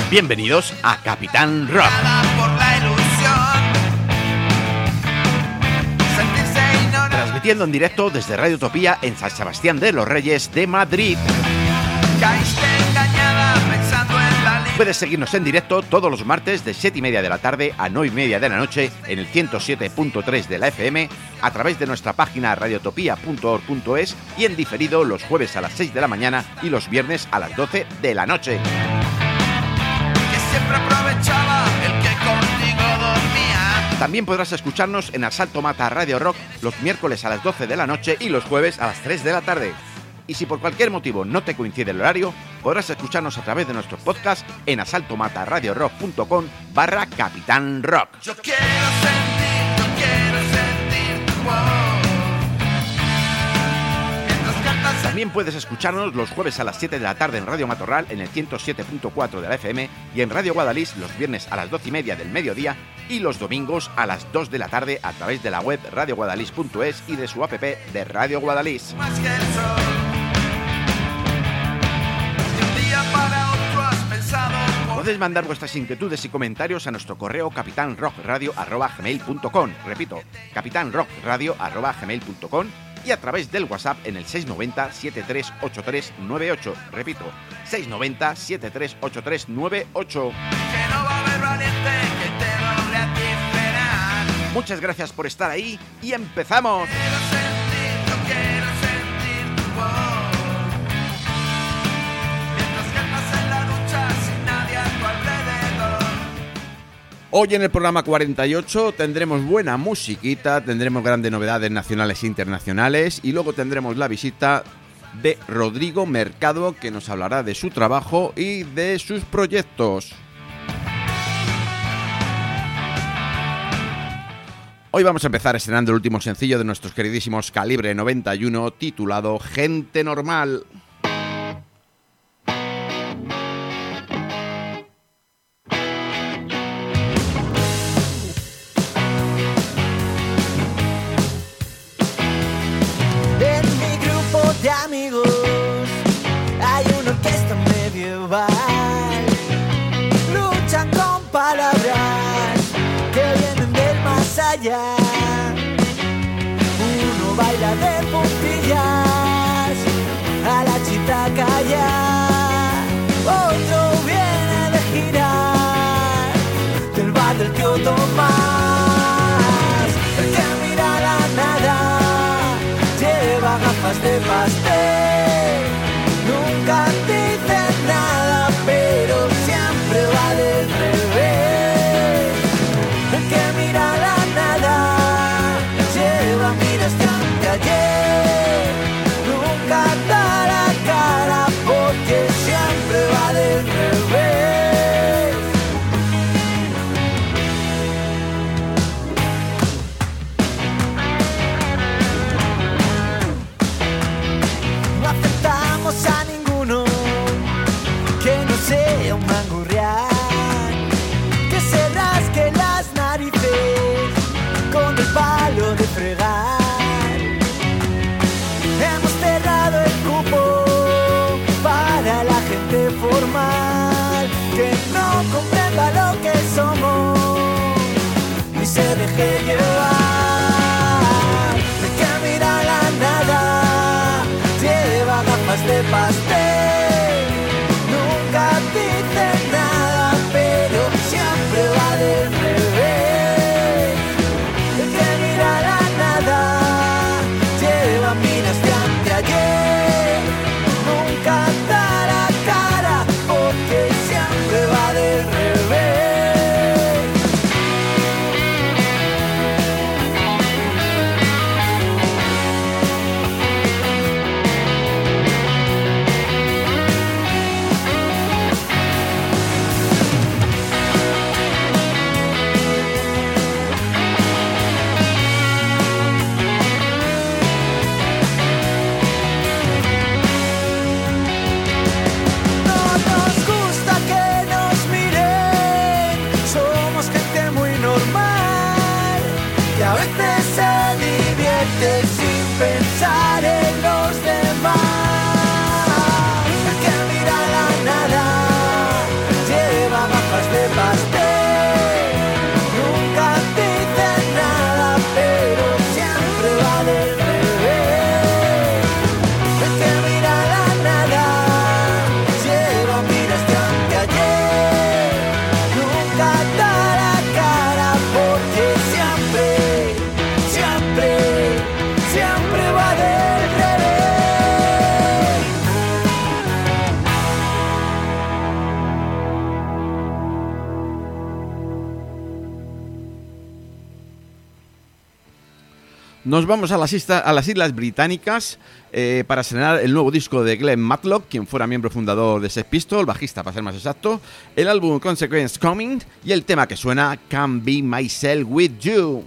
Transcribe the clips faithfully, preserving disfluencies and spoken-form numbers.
Bienvenidos a Capitán Rock. Transmitiendo en directo desde Radio Utopía en San Sebastián de los Reyes de Madrid. Puedes seguirnos en directo todos los martes de siete y media de la tarde a nueve y media de la noche en el ciento siete punto tres de la F M a través de nuestra página radiotopía punto org punto es y en diferido los jueves a las seis de la mañana y los viernes a las doce de la noche. Aprovechaba el que contigo dormía. También podrás escucharnos en Asalto Mata Radio Rock los miércoles a las doce de la noche y los jueves a las tres de la tarde. Y si por cualquier motivo no te coincide el horario, podrás escucharnos a través de nuestro podcast en asaltomataradiorock punto com barra Capitán Rock. Yo quiero sentir, yo quiero sentir tu voz. También puedes escucharnos los jueves a las siete de la tarde en Radio Matorral en el ciento siete punto cuatro de la F M y en Radio Guadalís los viernes a las doce y media del mediodía y los domingos a las dos de la tarde a través de la web radio guadalís punto es y de su app de Radio Guadalís. Más que el sol. De un día para otro has pensado. Podéis mandar vuestras inquietudes y comentarios a nuestro correo capitanrockradio arroba gmail punto com. Repito, capitanrockradio arroba gmail punto com. Y a través del WhatsApp en el seis nueve cero, siete tres ocho tres nueve ocho. Repito, seis nueve cero, siete tres ocho tres nueve ocho. Que no va a haber valiente que te doble a ti esperar. Muchas gracias por estar ahí y empezamos. Quiero sentir, yo quiero sentir tu voz. Mientras que pasen la lucha sin nadie a tu alrededor. Hoy en el programa cuarenta y ocho tendremos buena musiquita, tendremos grandes novedades nacionales e internacionales y luego tendremos la visita de Rodrigo Mercado, que nos hablará de su trabajo y de sus proyectos. Hoy vamos a empezar estrenando el último sencillo de nuestros queridísimos Calibre noventa y uno, titulado Gente Normal. De amigos hay una orquesta medieval, luchan con palabras que vienen del más allá. Uno baila de puntillas a la chitaca ya, otro viene de girar del bar del tío Tomás. El que mira la nada lleva gafas de pastel, nunca dice nada, pero siempre va del revés. El que mira la nada lleva miras de anteayer, nunca da la cara porque siempre va del revés. A ninguno que no sea un mangurrián, que se rasque las narices con el palo de fregar. Hemos cerrado el cupo para la gente formal, que no comprenda lo que somos ni se deje llevar. El que mira la nada lleva gafas de pastel, nunca dice nada, pero siempre va del revés. El que mira la nada lleva miras de anteayer, nunca da la cara porque siempre va del revés. Nos vamos a las, isla, a las Islas Británicas eh, para estrenar el nuevo disco de Glenn Matlock, quien fuera miembro fundador de Sex Pistols, bajista para ser más exacto, el álbum Consequence Coming y el tema que suena Can't Be Myself With You.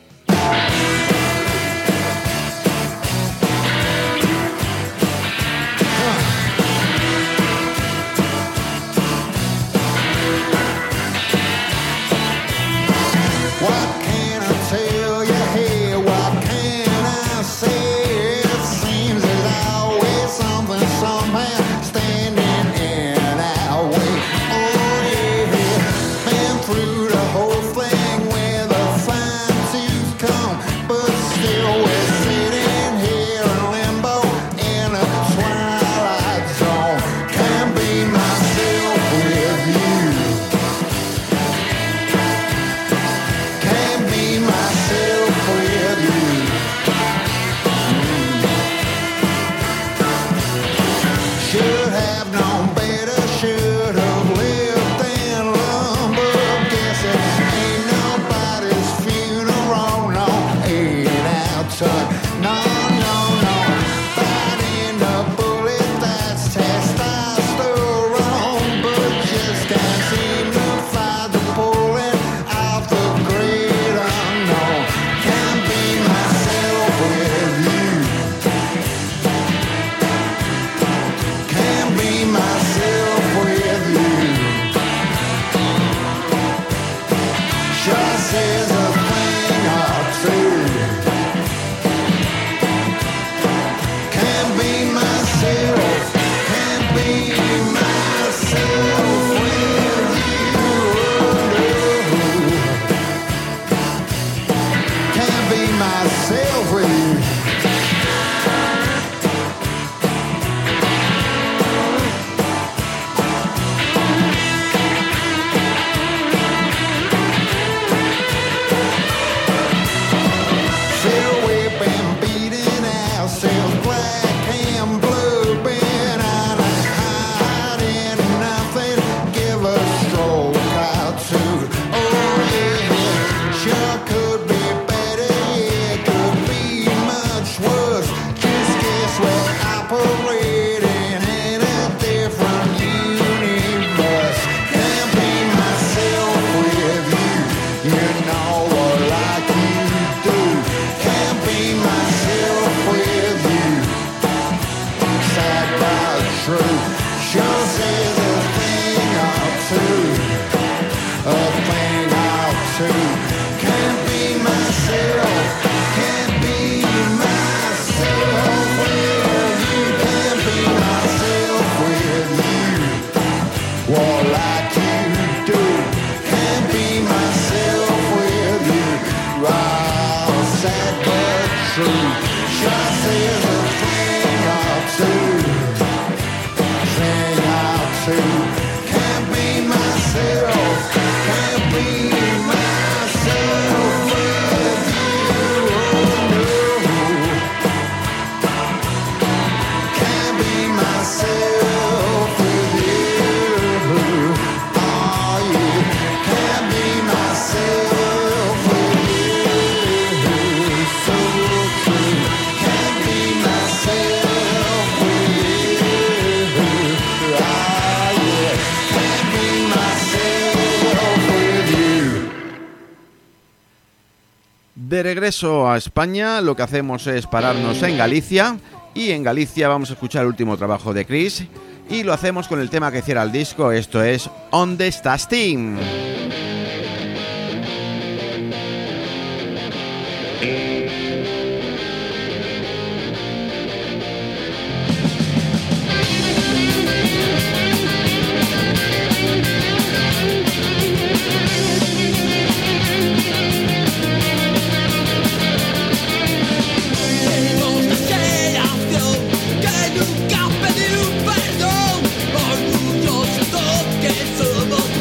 De regreso a España, lo que hacemos es pararnos en Galicia, y en Galicia vamos a escuchar el último trabajo de Chris, y lo hacemos con el tema que cierra el disco. Esto es ¿Dónde estás, Tim?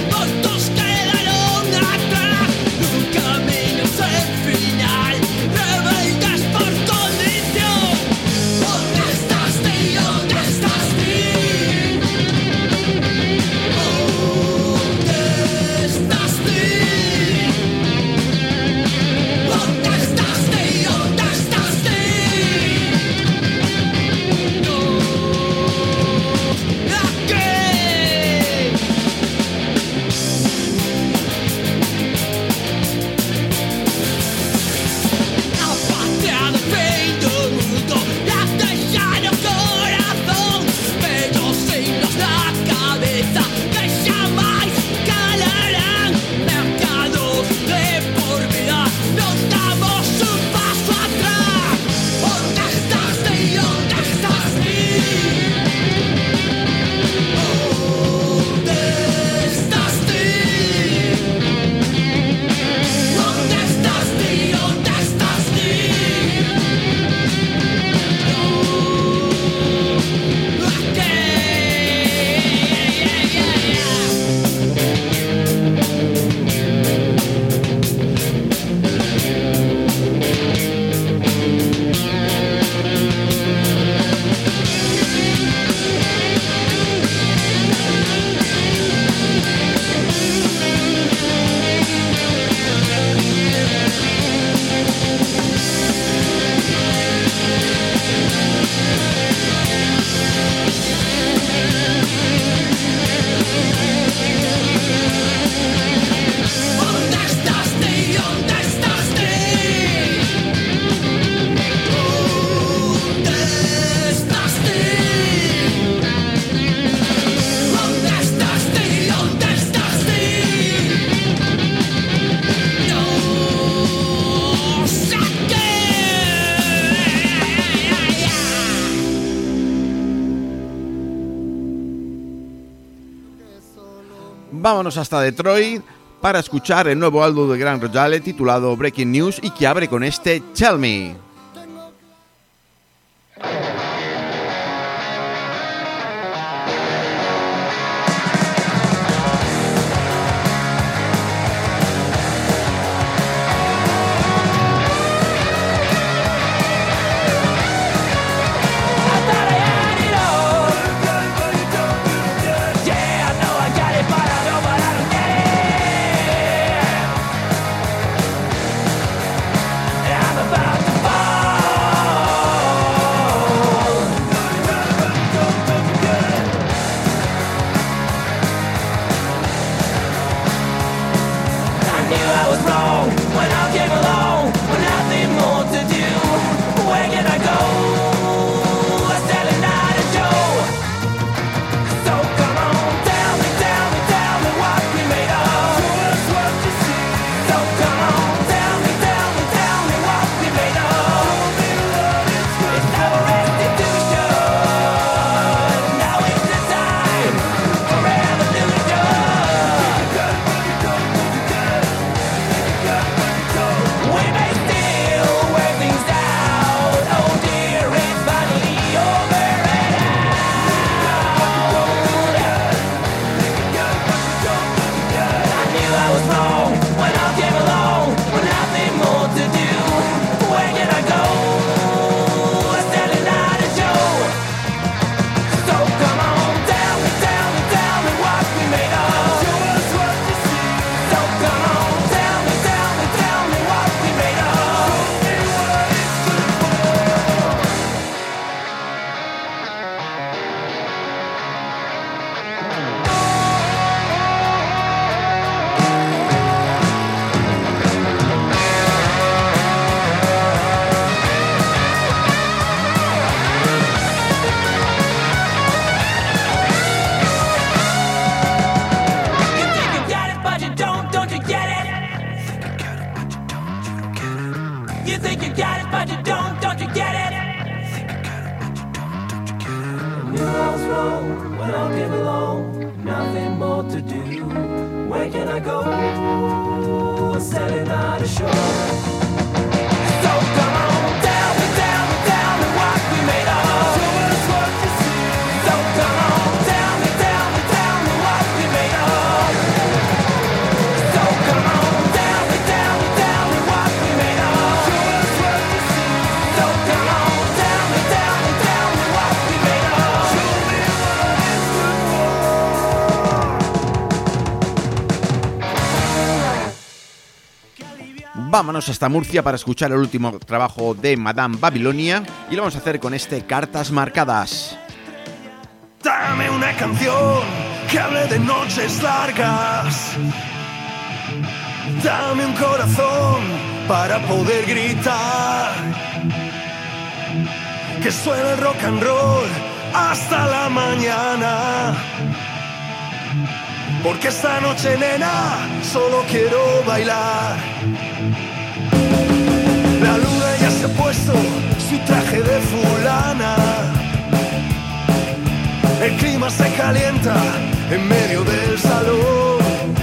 Somos, todos quedaron atrás. Un camino sin final. Vámonos hasta Detroit para escuchar el nuevo álbum de Grand Rojale titulado Breaking News y que abre con este Tell Me. Vámonos hasta Murcia para escuchar el último trabajo de Madame Babilonia y lo vamos a hacer con este Cartas Marcadas. Dame una canción que hable de noches largas. Dame un corazón para poder gritar. Que suene el rock and roll hasta la mañana. Porque esta noche, nena, solo quiero bailar. La luna ya se ha puesto su traje de fulana. El clima se calienta en medio del salón.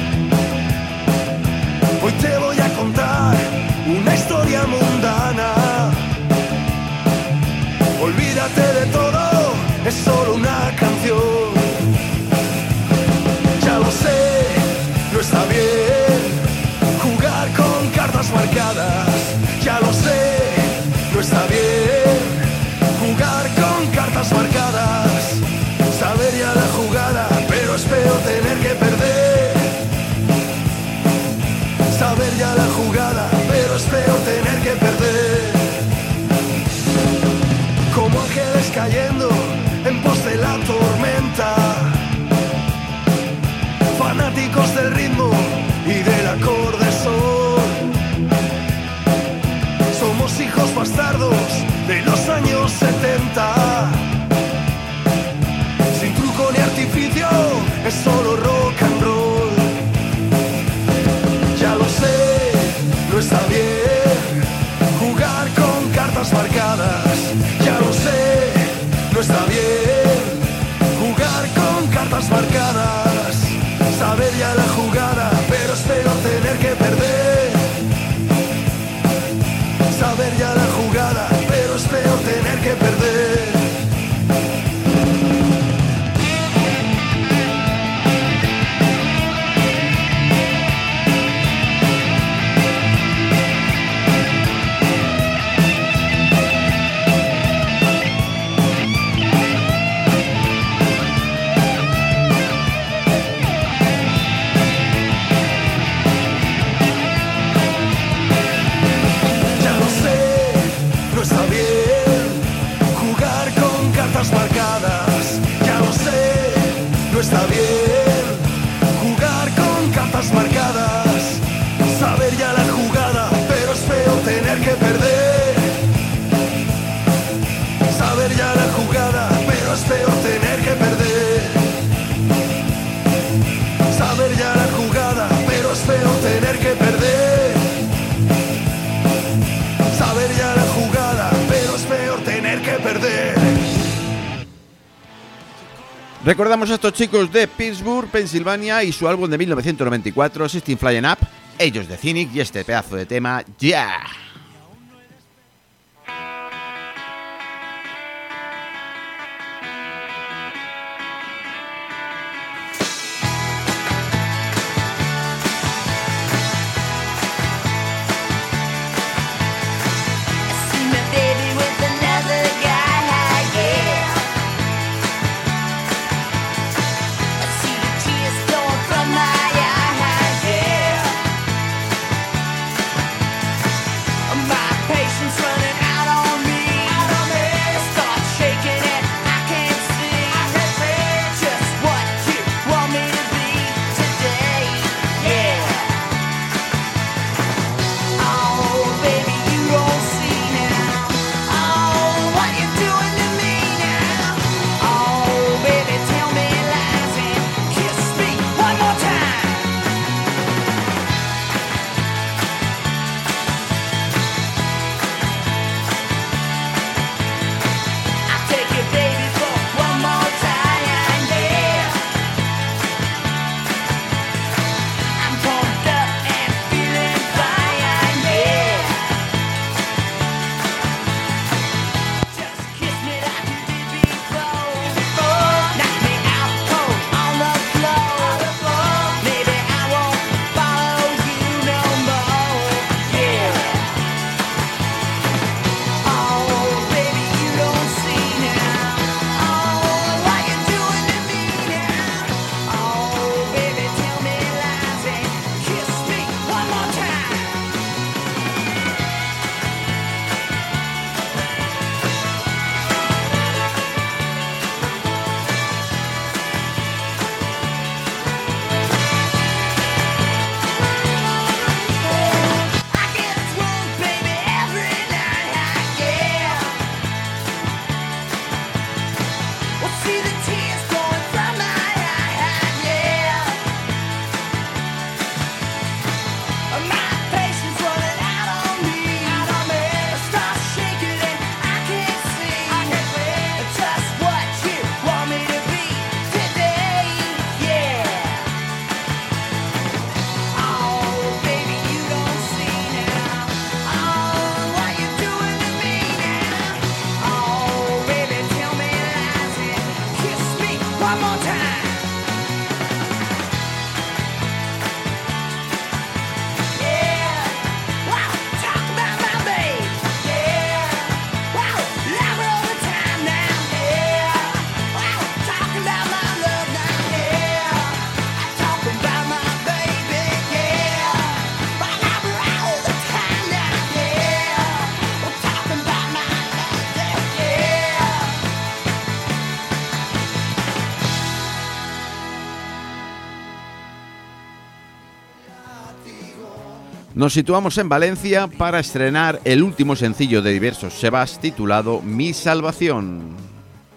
Hoy te voy a contar una historia mundana. Olvídate de todo, es solo una canción. Ya lo sé, no está bien jugar con cartas marcadas. Ya lo sé, no está bien jugar con cartas marcadas. Saber ya la jugada, pero es peor tener que perder. Saber ya la jugada, pero es peor tener que perder. Como ángeles cayendo en pos de la tormenta. Fanáticos del ritmo y del acorde sol. Somos hijos bastardos de los años setenta. Sin truco ni artificio, es solo rock and roll. Ya lo sé, no está bien jugar con cartas marcadas. Ya lo sé, no está bien jugar con cartas marcadas. Saber ya Recordamos a estos chicos de Pittsburgh, Pensilvania, y su álbum de mil novecientos noventa y cuatro, Sixteen Flying Up, ellos de Cynic, y este pedazo de tema, Yeah. Nos situamos en Valencia para estrenar el último sencillo de Diversos Sebas titulado Mi Salvación.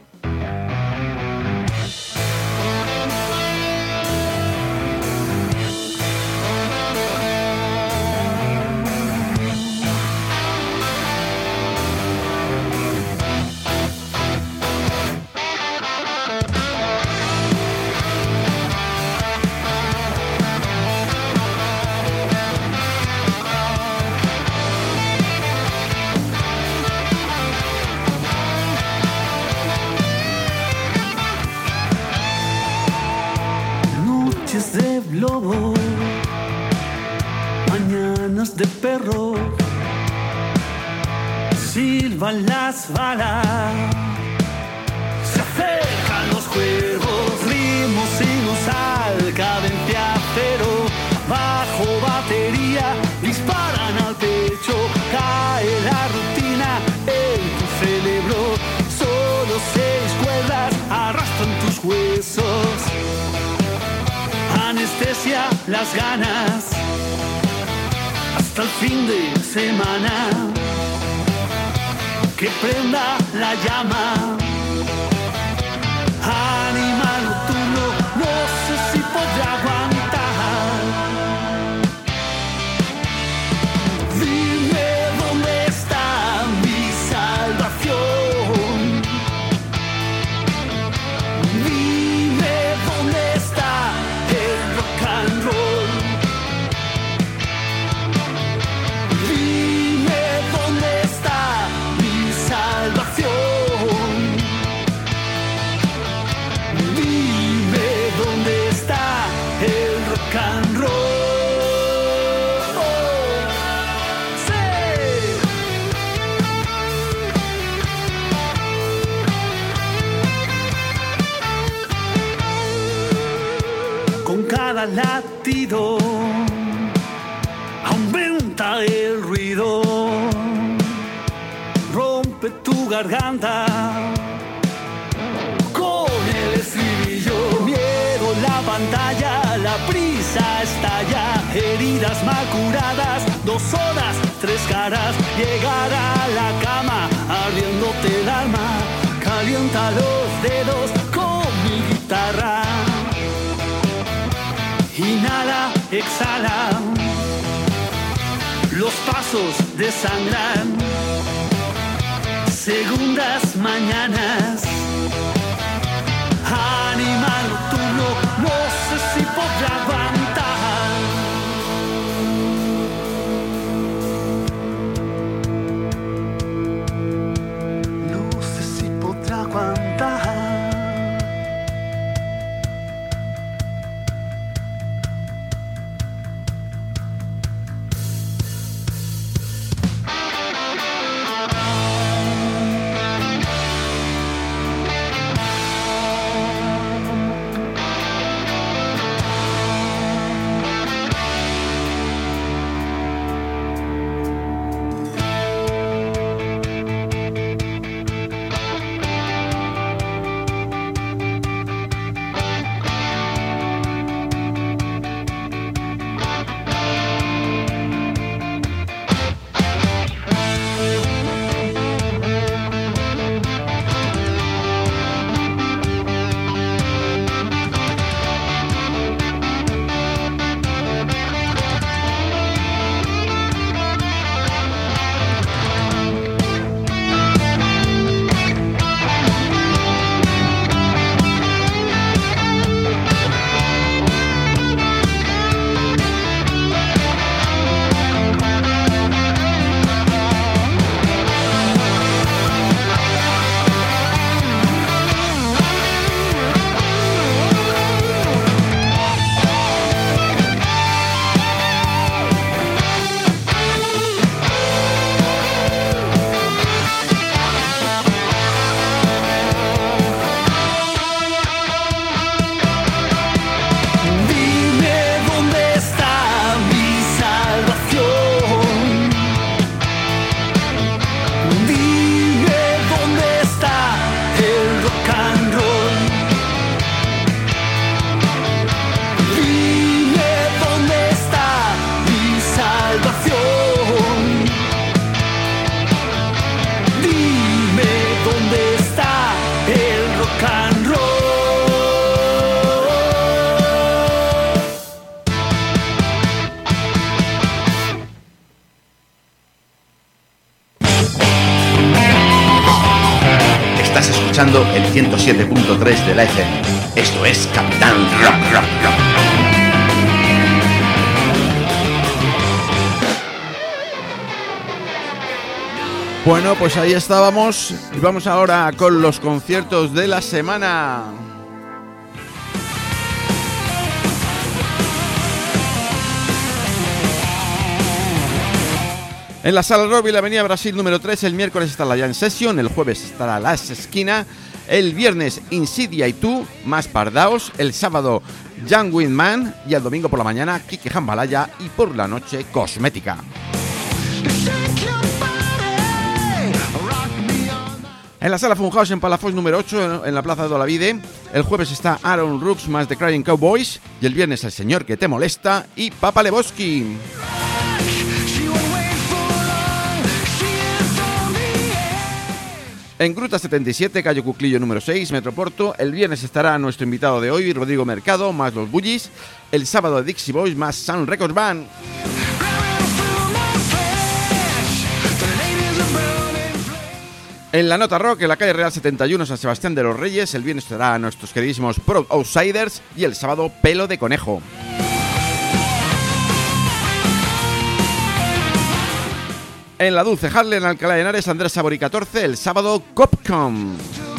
De lobo, mañanas de perro, silban las balas, se acercan los cuervos, ritmos al cadencia cero, bajo batería, disparan al pecho, cae la rutina en tu cerebro, solo seis cuerdas arrastran tus huesos. Anestesia las ganas hasta el fin de semana, que prenda la llama. Animal nocturno, no sé si podrá aguantar. Dime dónde está mi salvación. Dime cada latido aumenta el ruido, rompe tu garganta con el estribillo. Miedo, la pantalla, la prisa estalla, heridas mal curadas, dos horas, tres caras, llegar a la cama ardiéndote el alma, calienta los dedos con mi guitarra. Inhala, exhala, los pasos desangran, segundas mañanas, animal nocturno, no sé si podrá aguantar. No sé si podrá aguantar. escuchando el ciento siete punto tres de la F M. Esto es Capitán Rock, Rock, Rock. Bueno, pues ahí estábamos y vamos ahora con los conciertos de la semana. En la Sala Robbie, la Avenida Brasil número tres, el miércoles está la Jam Session, el jueves estará Las Esquina, el viernes Insidia y tú, más Pardaos, el sábado Young Windman y el domingo por la mañana Kike Jambalaya y por la noche Cosmética. En la Sala Funhouse en Palafox número ocho, en la Plaza de Olavide, el jueves está Aaron Rooks más The Crying Cowboys y el viernes El Señor que te molesta y Papa Lebowski. En Gruta setenta y siete, Calle Cuclillo número seis, Metroporto, el viernes estará nuestro invitado de hoy, Rodrigo Mercado, más Los Bullies, el sábado Dixie Boys, más Sound Records Band. En la Nota Rock, en la calle Real setenta y uno, San Sebastián de los Reyes, el viernes estará nuestros queridísimos Pro Outsiders y el sábado Pelo de Conejo. En la Dulce Harley, en Alcalá de Henares, Andrés Sabori catorce, el sábado Copcom.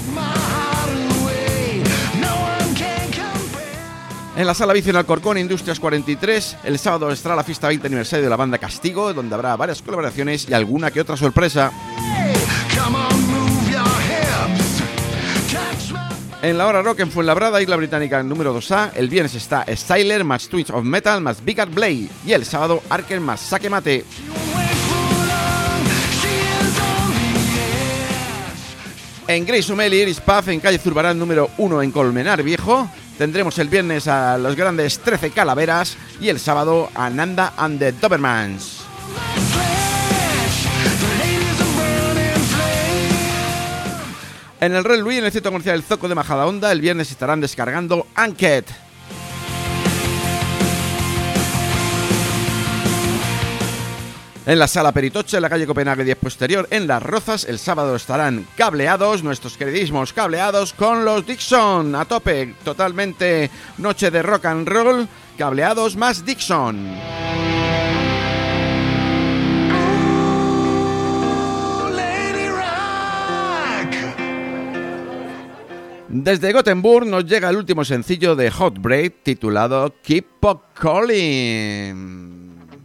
En la Sala Vicio en Alcorcón, Industrias cuarenta y tres, el sábado estará la fiesta veinte aniversario de la banda Castigo, donde habrá varias colaboraciones y alguna que otra sorpresa. En la hora rock en Fuenlabrada, Isla Británica número dos A, el viernes está Styler más Twins of Metal más Big Art Blade y el sábado Arker más Saque Mate. En Grey Umel y Iris Puff en calle Zurbarán número uno en Colmenar Viejo tendremos el viernes a los grandes trece Calaveras y el sábado a Nanda and the Dobermans. En el Red Louis, en el centro comercial El Zoco de Majadahonda, el viernes estarán descargando Anket. En la Sala Peritoche, en la calle Copenhague diez posterior, en Las Rozas, el sábado estarán Cableados, nuestros queridísimos Cableados, con los Dixon, a tope, totalmente noche de rock and roll, Cableados más Dixon. Desde Gothenburg nos llega el último sencillo de Hot Break titulado Keep On Calling.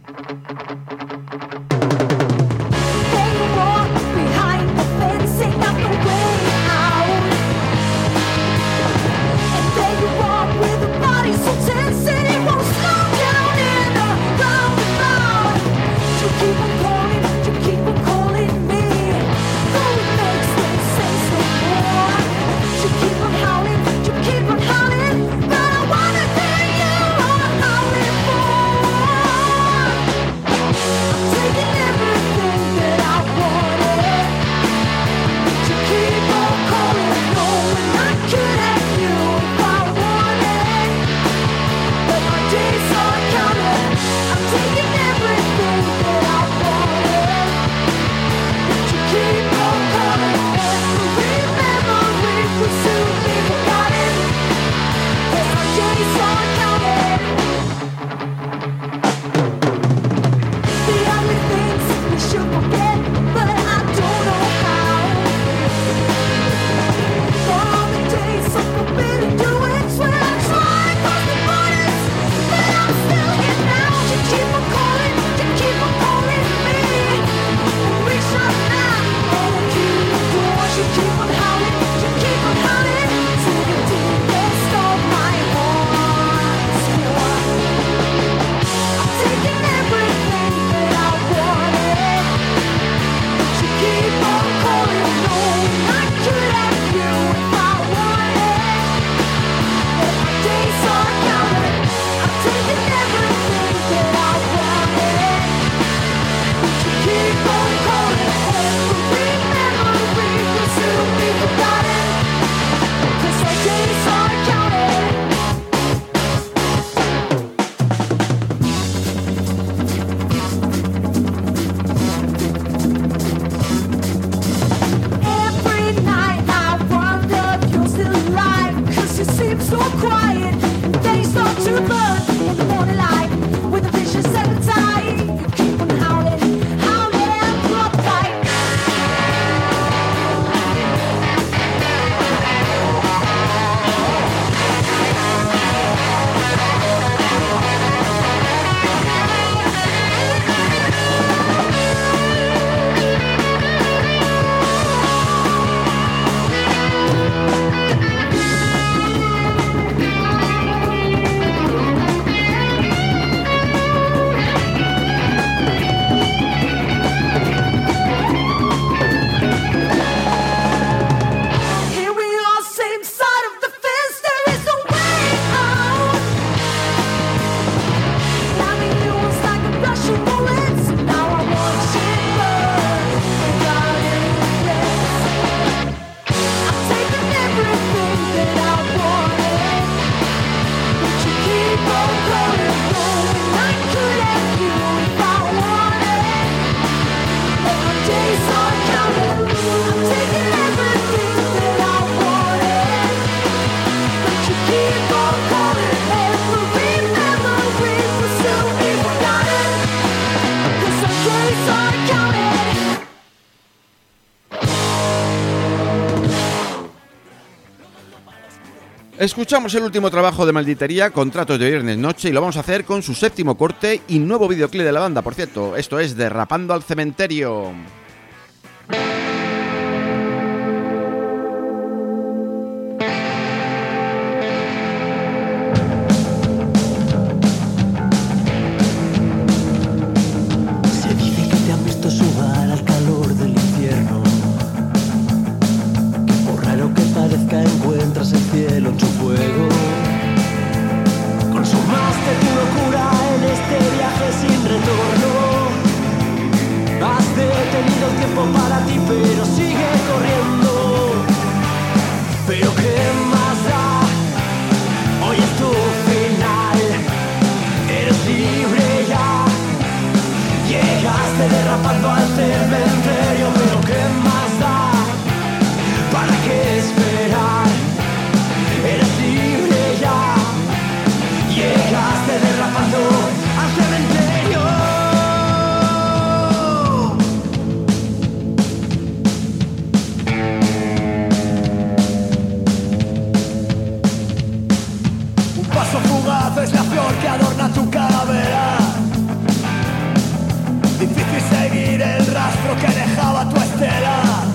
Escuchamos el último trabajo de Malditería, Contratos de Viernes Noche, y lo vamos a hacer con su séptimo corte y nuevo videoclip de la banda, por cierto. Esto es Derrapando al Cementerio. es la flor que adorna tu calavera. Difícil seguir el rastro que dejaba tu estela.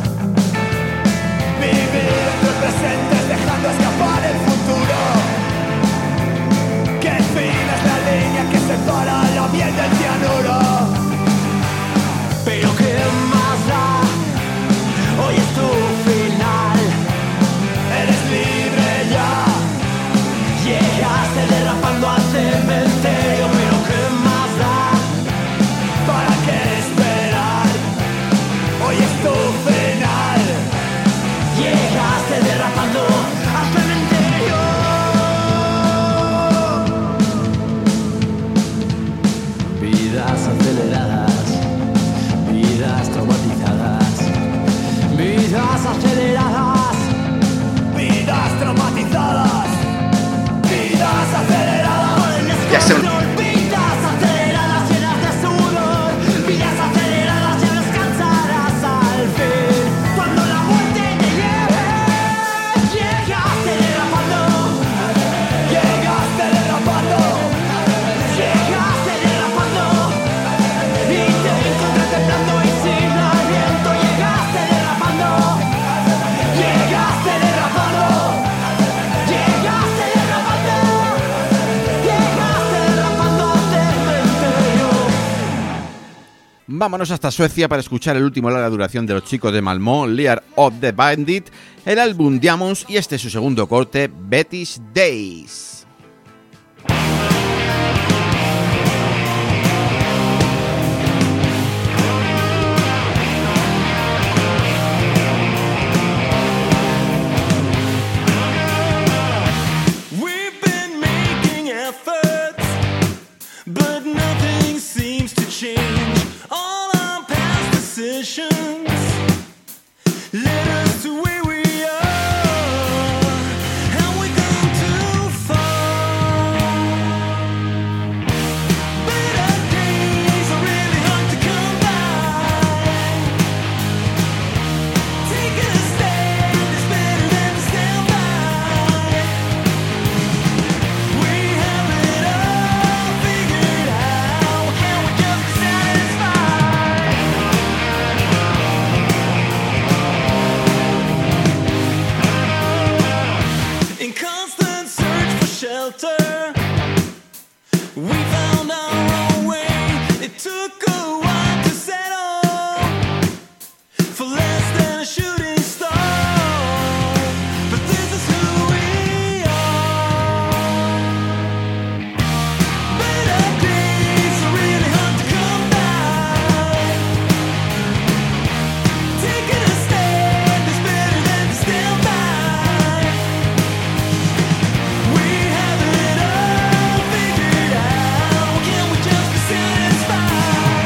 Vivir entre presentes dejando escapar el futuro. Que fina es la línea que separa la miel del cianuro. Pero qué más da, hoy es tu final. Eres libre ya. Llegaste derrapando al cementerio, pero qué más da, ¿para qué esperar? Hoy es tu final. Llegaste derrapando al cementerio. Vidas aceleradas, vidas traumatizadas, vidas aceleradas, vidas traumatizadas, vidas aceleradas. Ya se... Vidas aceleradas llenas de sudor, vidas aceleradas ya descansarás al fin. Cuando la muerte te lleve, llegaste derrapando, llegaste derrapando, llegaste derrapando, y te encontré temblando y sin aliento. Llegaste derrapando, llegaste derrapando, llegaste derrapando, llegaste derrapando al cementerio. Vámonos hasta Suecia para escuchar el último larga duración de los chicos de Malmö, Lear of the Bandit, el álbum Diamonds y este es su segundo corte, Betty's Days. We've been making efforts, but nothing seems to change. All our past decisions led us to where we are, and we've gone too far. Better days are really hard to come by. Taking a stand is better than to stand by. We have it all figured out. Can we just be satisfied? In constant search for shelter, we found our own way. It took a while to settle for less than a shooting star, but this is who we are. Better days are really hard to come by. Taking a stand is better than to stand by. We have it all figured out. Can we just be satisfied?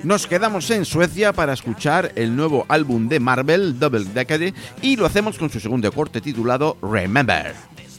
Nos quedamos en Suecia para escuchar el nuevo álbum de Marvel, Double Decade, y lo hacemos con su segundo corte titulado Remember.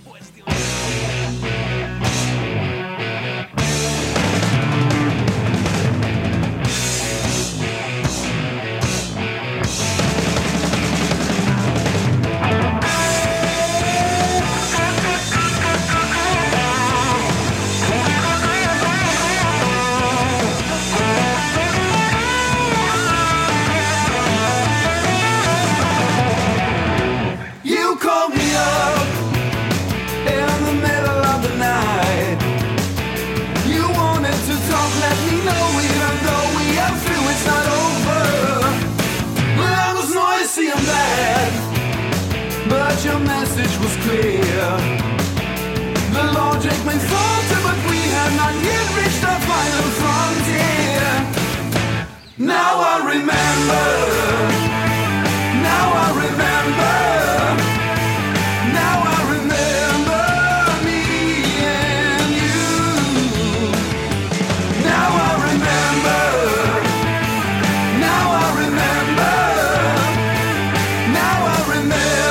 Your message was clear. The logic may falter, but we have not yet reached our final frontier. Now I remember. Now I remember. Now I remember me and you. Now I remember. Now I remember. Now I remember.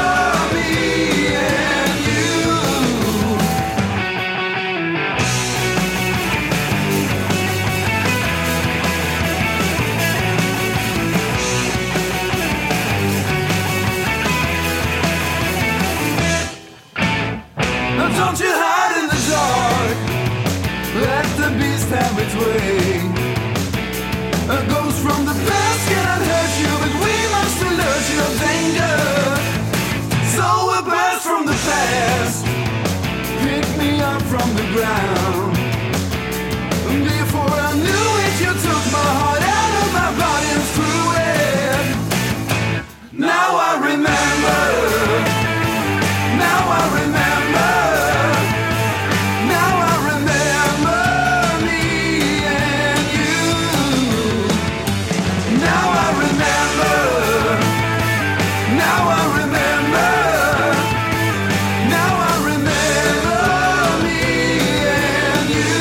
Don't you hide in the dark. Let the beast have its way. A ghost from the past cannot hurt you, but we must alert you of danger. So a blast from the past, pick me up from the ground. Before I knew it, you took my heart out of my body and threw it. Now I remember. Now I remember. Now I remember me and you. Now I remember. Now I remember. Now I remember me and you.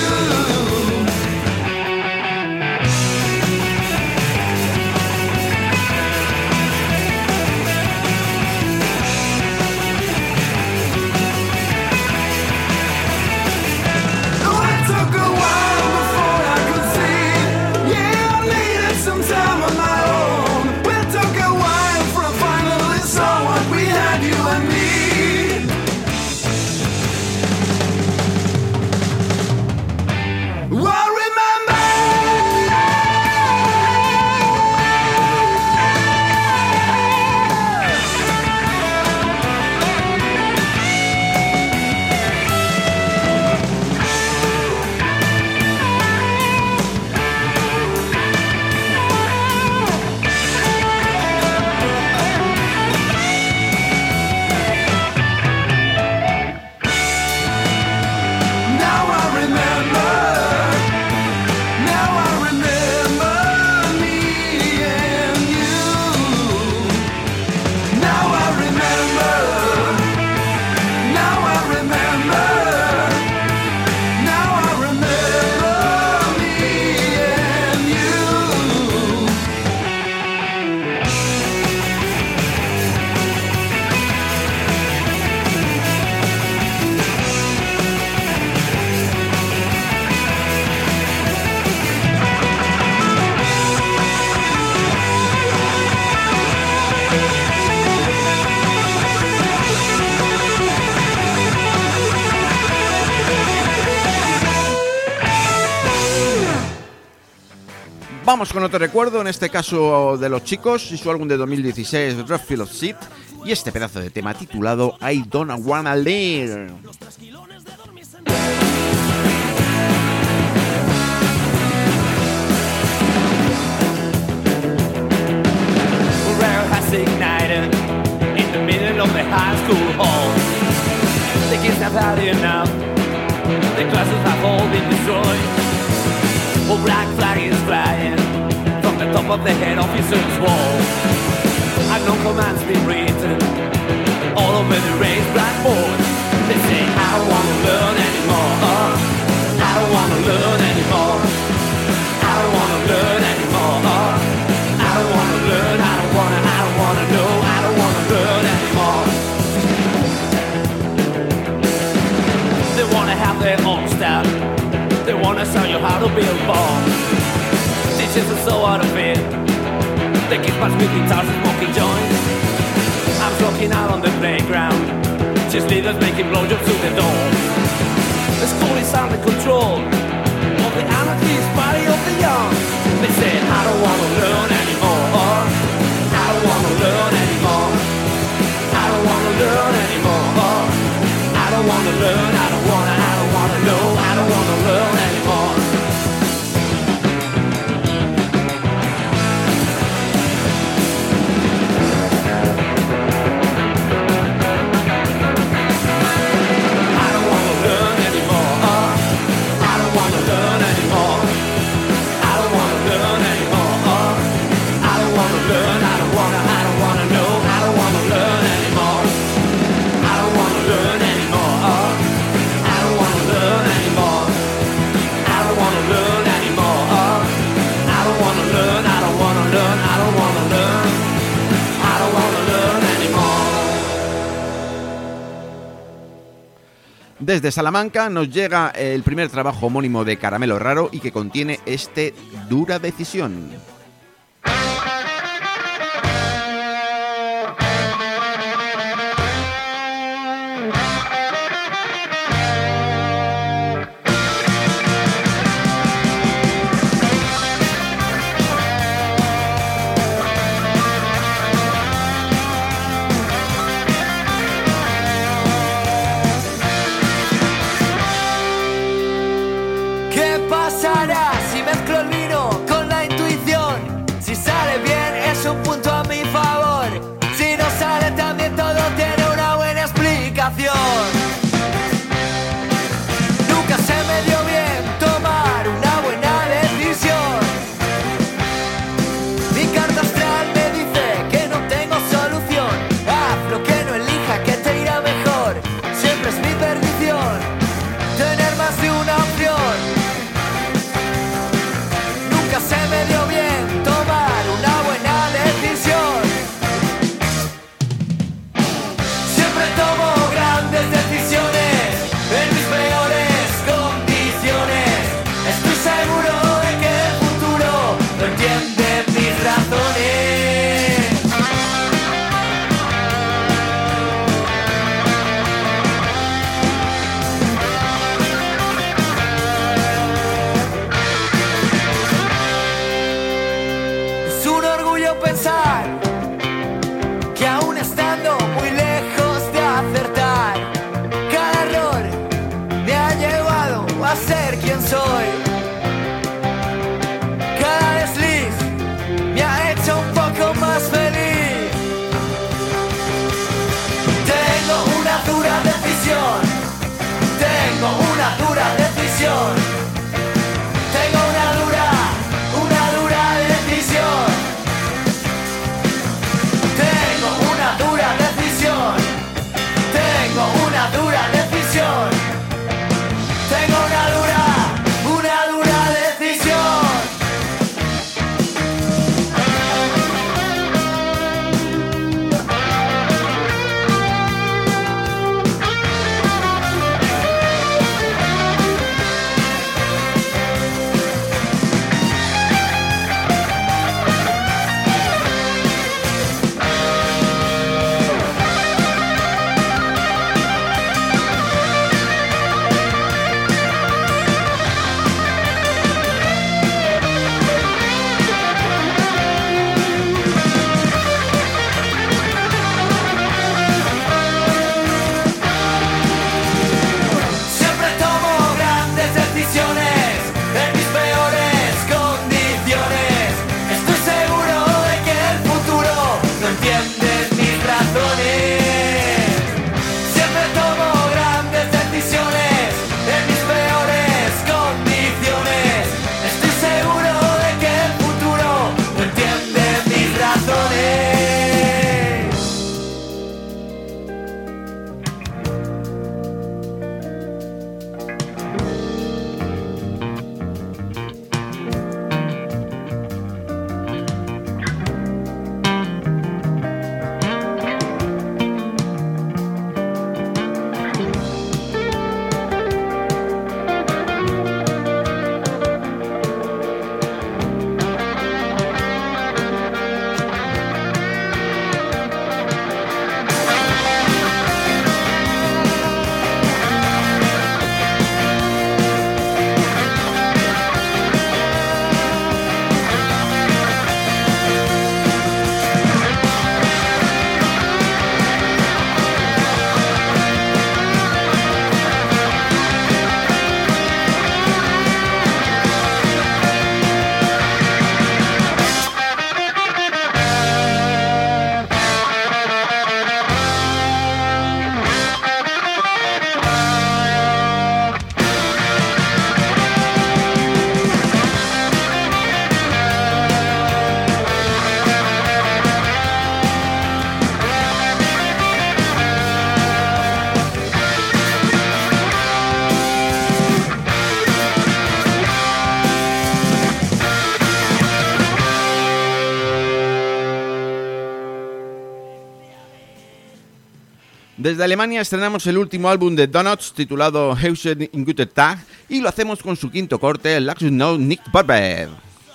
Vamos con otro recuerdo, en este caso de los chicos y su álbum de dos mil dieciséis, Red Field of Seed, y este pedazo de tema titulado I Don't Wanna Live. Ignited in the middle of the high school hall. The kids have had enough. The classes have all been destroyed. A black flag is flying from the top of the head officer's wall. And no commands been written all over the raised blackboard. They say I don't wanna learn anymore. I don't wanna learn anymore. I don't wanna learn anymore. you how to build bombs. Teachers are so out of it. They keep us with guitars and smoking joints. I'm walking out on the playground. Cheerleaders making blowjobs to the doors. The school is under control of the anarchist party of the young. They say I don't wanna learn anymore. I don't wanna learn anymore. I don't wanna learn anymore. I don't wanna learn. I don't wanna. I don't wanna know. I don't wanna learn anymore. Desde Salamanca nos llega el primer trabajo homónimo de Caramelo Raro y que contiene este Dura Decisión. Nunca se me dio bien tomar una buena decisión. Mi carta astral me dice que no tengo solución. Haz lo que no elija, que te irá mejor. Siempre es mi perdición tener más de una opción. Nunca se me dio bien tomar una buena decisión. Siempre tomo grandes decisiones. Desde Alemania estrenamos el último álbum de Donuts titulado Hausen in Gute Tag y lo hacemos con su quinto corte, Lass uns noch nicht Barber.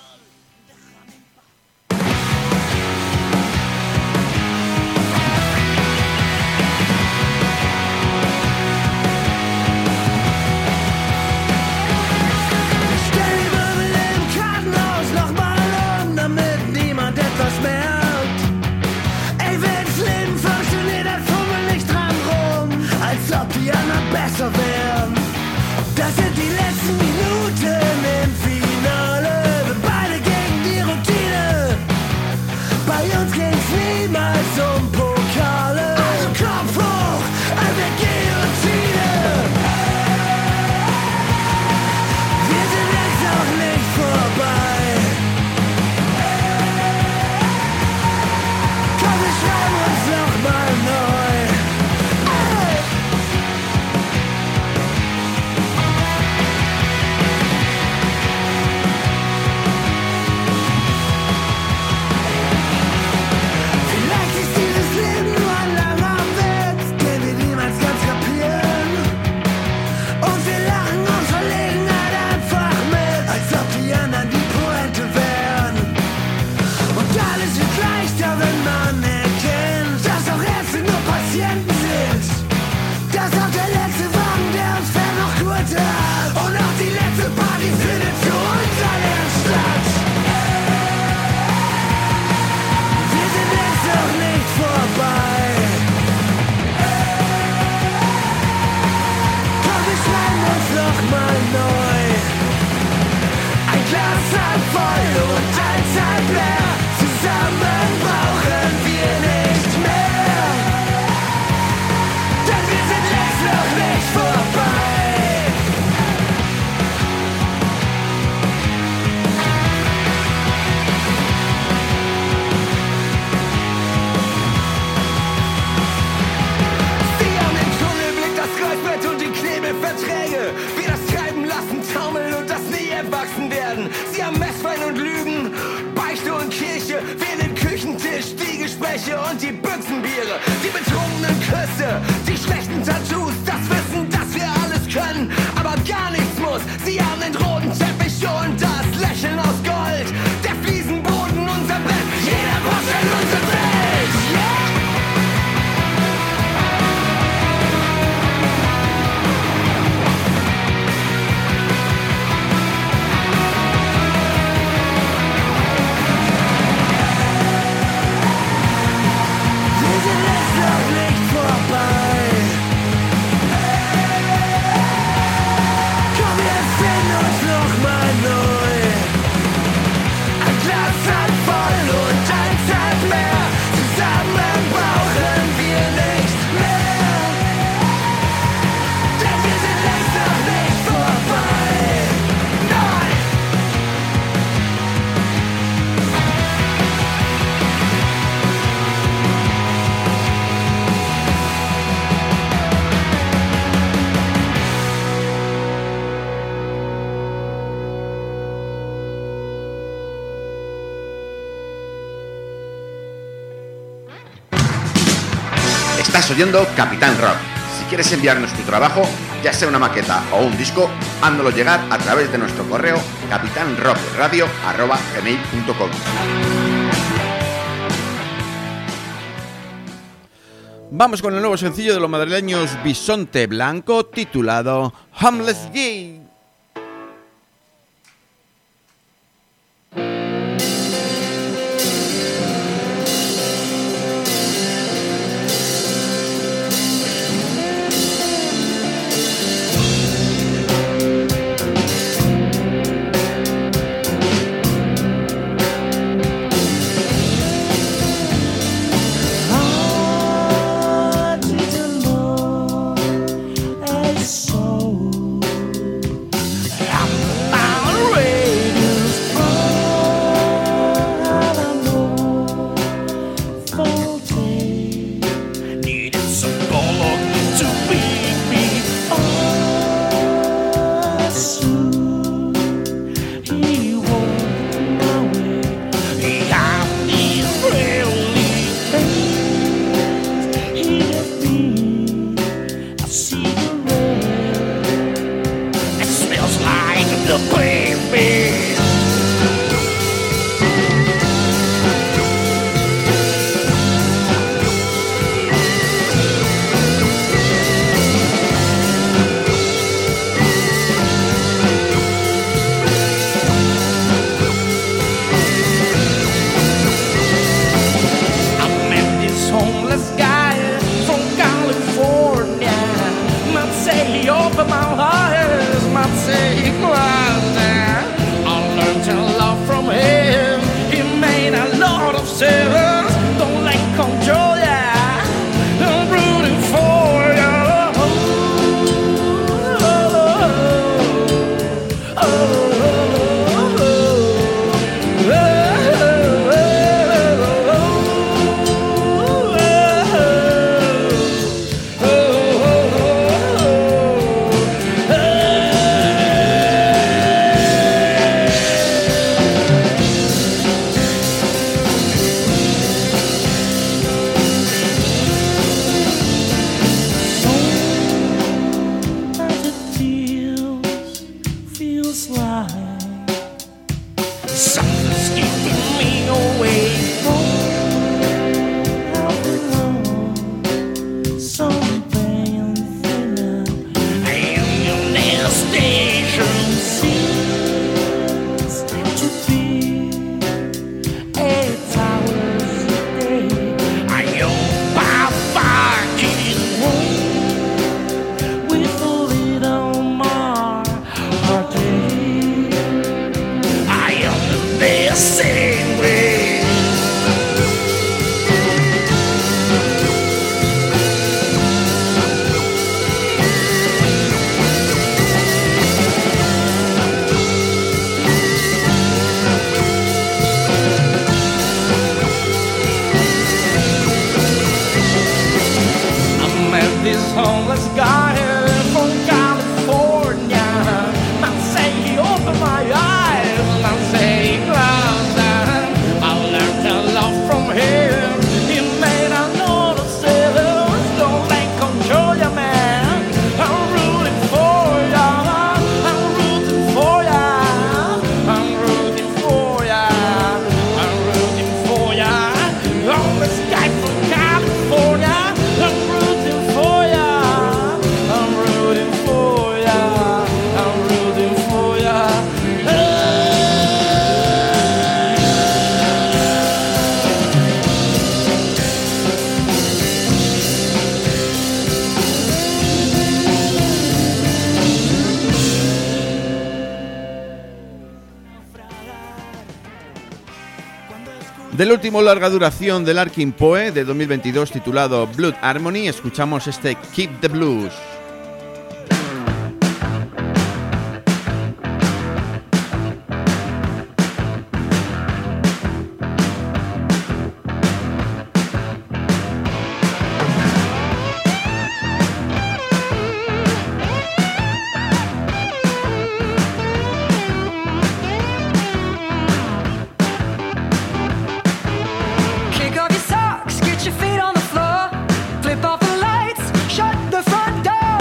Besser werden. Das sind die letzten Minuten im Finale. Wir beide gegen die Routine. Bei uns ging's niemals um Pokale. Also Kopf hoch, eine Guillotine. Wir sind jetzt auch nicht vorbei. Komm, wir schreiben uns noch mal neu. Und die Büchsenbiere, die betrunkenen Küsse, die schlechten Tattoos, das Wissen, dass wir alles können, aber gar nichts muss. Sie haben den roten Teppich und das Lächeln aus Gold, der Fliesenboden, unser Bett, jeder Post in unser Welt, yeah! Estás oyendo Capitán Rock. Si quieres enviarnos tu trabajo, ya sea una maqueta o un disco, háznoslo llegar a través de nuestro correo capitán rock radio arroba gmail punto com. Vamos con el nuevo sencillo de los madrileños Bisonte Blanco, titulado Homeless Gay. Soul Something's keeping me away. homeless guy from California. I say he opened my eyes, and I say he closed them. I learned a lot from him. He made I know the sailors don't let control ya, man. I'm rooting for ya. I'm rooting for ya. I'm rooting for ya. I'm rooting for ya. Homeless guy from California. I'm rooting for ya. I'm rooting for ya. I'm rooting for ya. Del último larga duración del Larkin Poe de dos mil veintidós titulado Blood Harmony, escuchamos este Keep the Blues. Kick off your socks, get your feet on the floor, flip off the lights, shut the front door.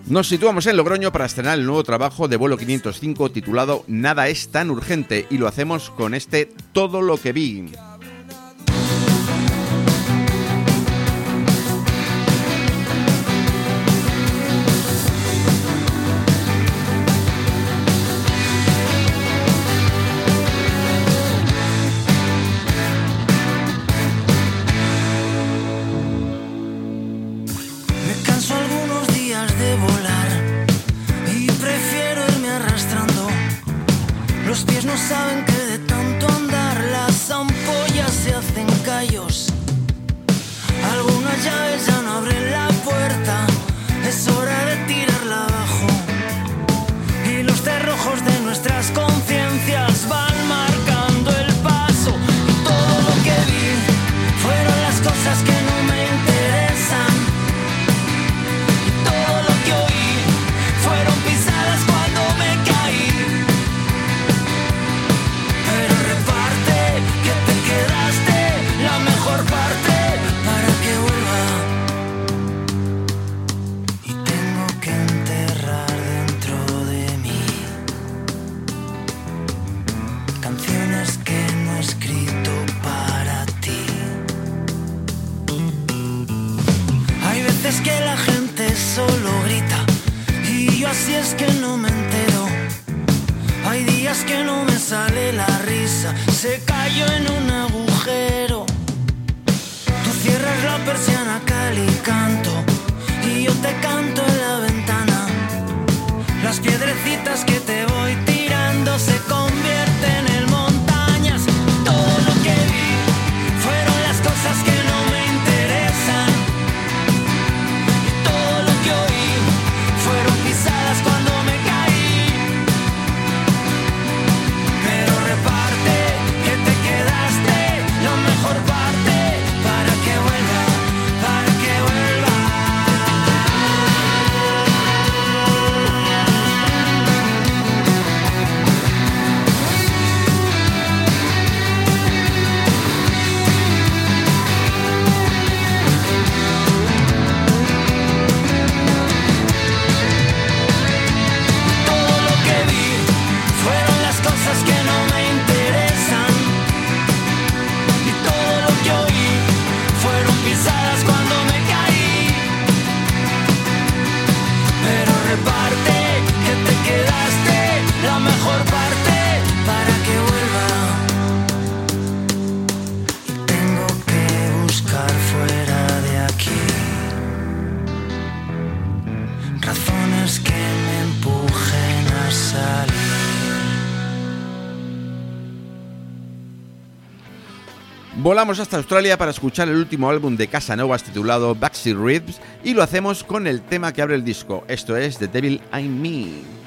Nos situamos en Logroño para estrenar el nuevo trabajo de Vuelo quinientos cinco titulado Nada es tan urgente, y lo hacemos con este Todo lo que vi. Los pies no saben que de tanto andar las ampollas se hacen callos. Algunas llaves ya no abren la puerta, es hora de tirarla abajo. Y los cerrojos de nuestras conciencias van marcando el paso. Y todo lo que vi fueron las cosas que no me interesan. Y todo lo que oí fueron pisadas cuando me caí. Es que la gente solo grita y yo así es que no me entero. Hay días que no me sale la risa, se cayó en un agujero. Tú cierras la persiana, cal y canto, y yo te canto en la ventana. Las piedrecitas que te voy tirando se convierten en montañas. Todo lo que vi fueron las cosas que no me interesan. Fueron pisadas cuando me caí. Pero reparte que te quedaste la mejor parte para que vuelva, para que vuelva. Volamos hasta Australia para escuchar el último álbum de Casanovas titulado Backseat Ribs, y lo hacemos con el tema que abre el disco. Esto es The Devil in Me.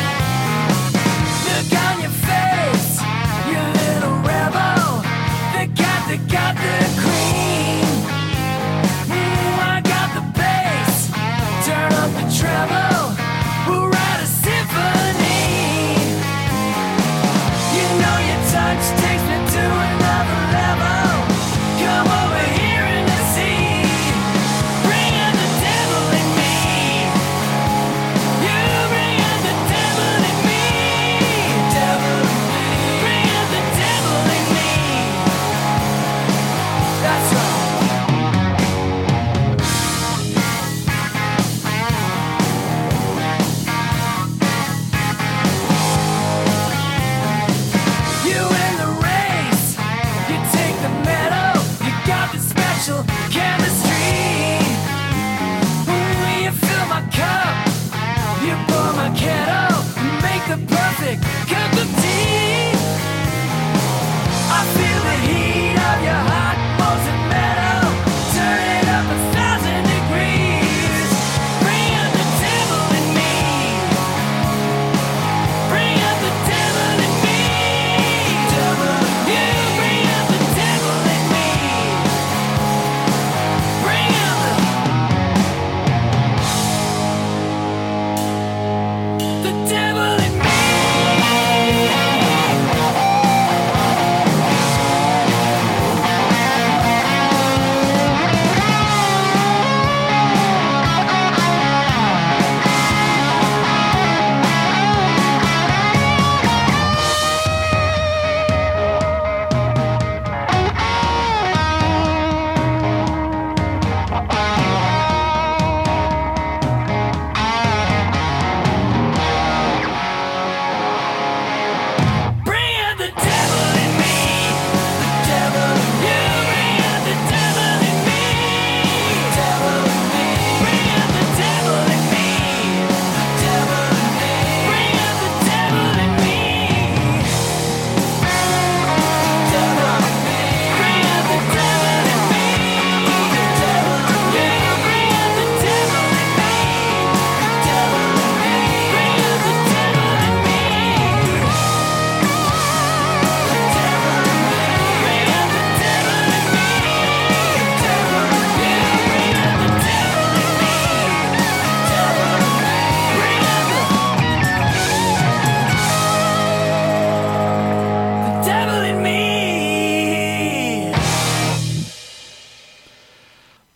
Look on your face, you little rebel.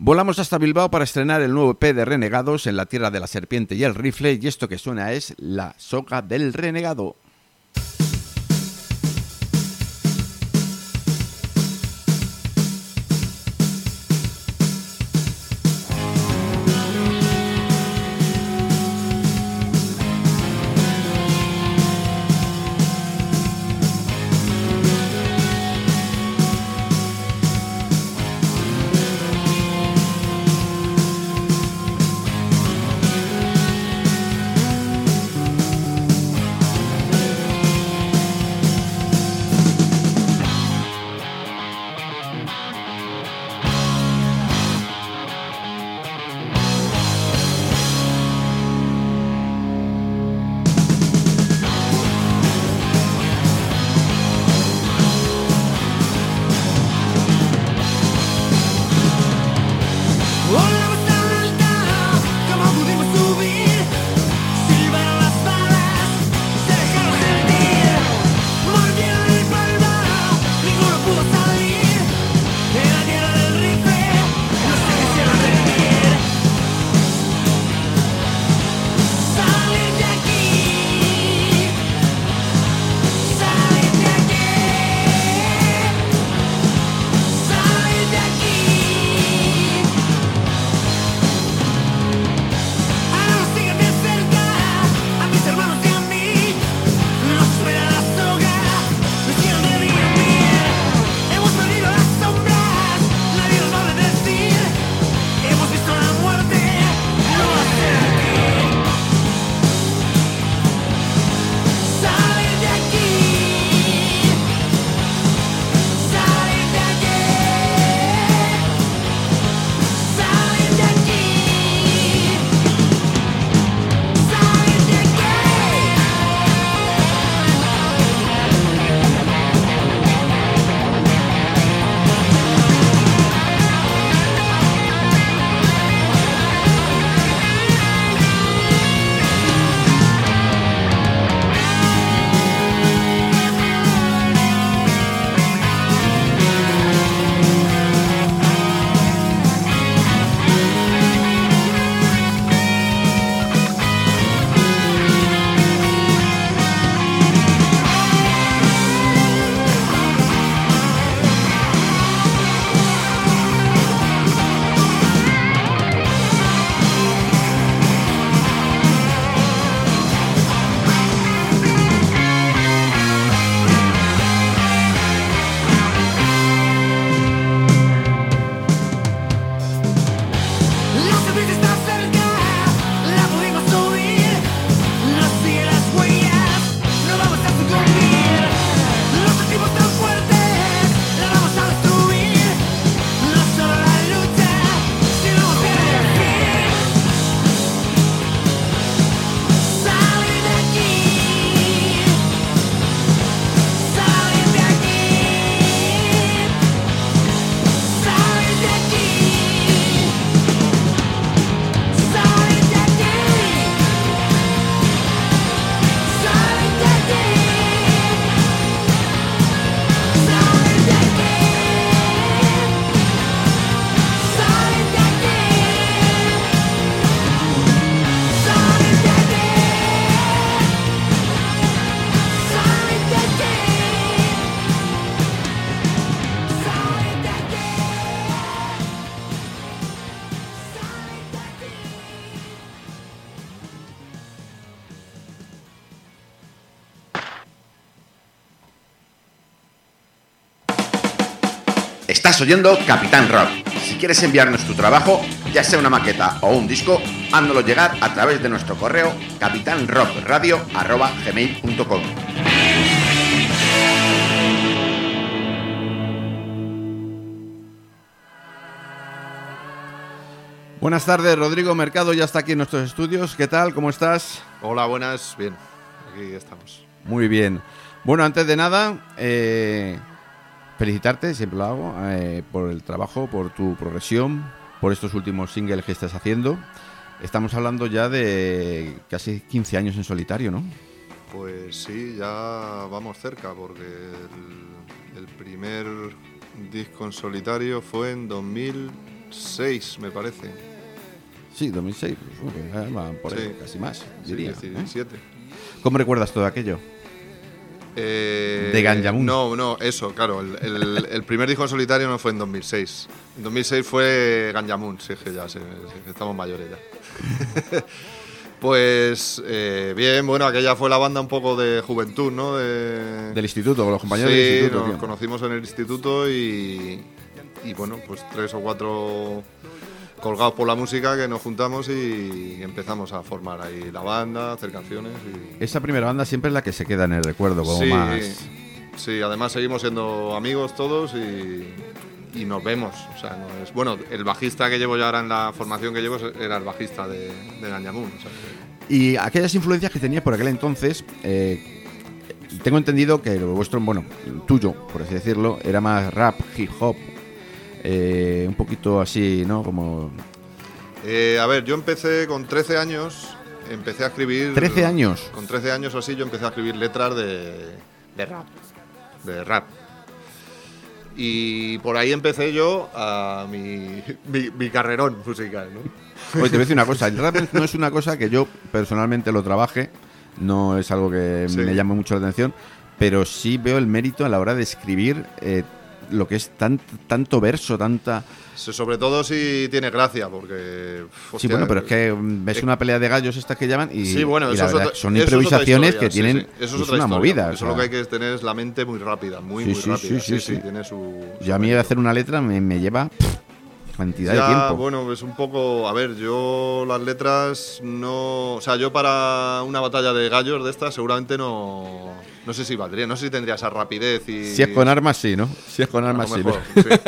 Volamos hasta Bilbao para estrenar el nuevo E P de Renegados, En la tierra de la serpiente y el rifle, y esto que suena es La soga del renegado. Estás oyendo Capitán Rock. Si quieres enviarnos tu trabajo, ya sea una maqueta o un disco, háznoslo llegar a través de nuestro correo capitán rock radio arroba gmail punto com. Buenas tardes, Rodrigo Mercado ya está aquí en nuestros estudios. ¿Qué tal? ¿Cómo estás? Hola, buenas. Bien, aquí estamos. Muy bien. Bueno, antes de nada, eh, felicitarte, siempre lo hago, eh, por el trabajo, por tu progresión, por estos últimos singles que estás haciendo. Estamos hablando ya de casi quince años en solitario, ¿no? Pues sí, ya vamos cerca, porque el, el primer disco en solitario fue en dos mil seis, me parece. Sí, dos mil seis, pues, uh, van por ahí, Sí. casi más, diría. Sí, ¿eh? diecisiete. ¿Cómo recuerdas todo aquello? Eh, De Ganjamun. No, no, eso, claro. El, el- el primer disco en solitario no fue en dos mil seis. En dos mil seis fue Ganjamun, sí, es que ya sí, sí, estamos mayores ya. Pues eh, bien, bueno, aquella fue la banda un poco de juventud, ¿no? De, Del instituto, con los compañeros sí, del instituto. nos tío. conocimos en el instituto y, y bueno, pues tres o cuatro colgados por la música que nos juntamos y empezamos a formar ahí la banda, hacer canciones y... Esa primera banda siempre es la que se queda en el recuerdo, como sí, más... sí, además seguimos siendo amigos todos y, y nos vemos. O sea, no es, bueno, el bajista que llevo yo ahora en la formación que llevo era el bajista de, de Ganjamun. O sea, que- Y aquellas influencias que tenías por aquel entonces, eh, tengo entendido que lo vuestro, bueno, tuyo, por así decirlo, era más rap, hip hop, eh, un poquito así, ¿no? Como... Eh, a ver, yo empecé con trece años, empecé a escribir... ¿trece años? Con trece años o así yo empecé a escribir letras de, de rap. De rap. Y por ahí empecé yo a mi, mi, mi carrerón musical, ¿no? Oye, te voy a decir una cosa, el rap no es una cosa que yo personalmente lo trabaje, no es algo que Sí. me llame mucho la atención, pero sí veo el mérito a la hora de escribir eh, lo que es tan, tanto verso, tanta... Sí, sobre todo si tiene gracia, porque... Sí, hostia, bueno, pero es que mm, ves eh, una pelea de gallos estas que llaman y, sí, bueno, y eso la es verdad otra- que son eso es otra improvisaciones historia, que sí, tienen... sí. Eso es, es otra una historia, movida. porque o Eso lo que sea. hay que tener es la mente muy rápida, muy, Sí, muy sí, rápida. sí, sí, sí. tiene su... Yo a mí su hacer una letra me, me lleva pff, cantidad Ya, de tiempo. bueno, es un poco... A ver, yo las letras no... O sea, yo para una batalla de gallos de estas seguramente no... No sé si valdría, no sé si tendría esa rapidez y... Si es con armas, sí, ¿no? Si es con A lo armas, sí. mejor, ¿no? sí.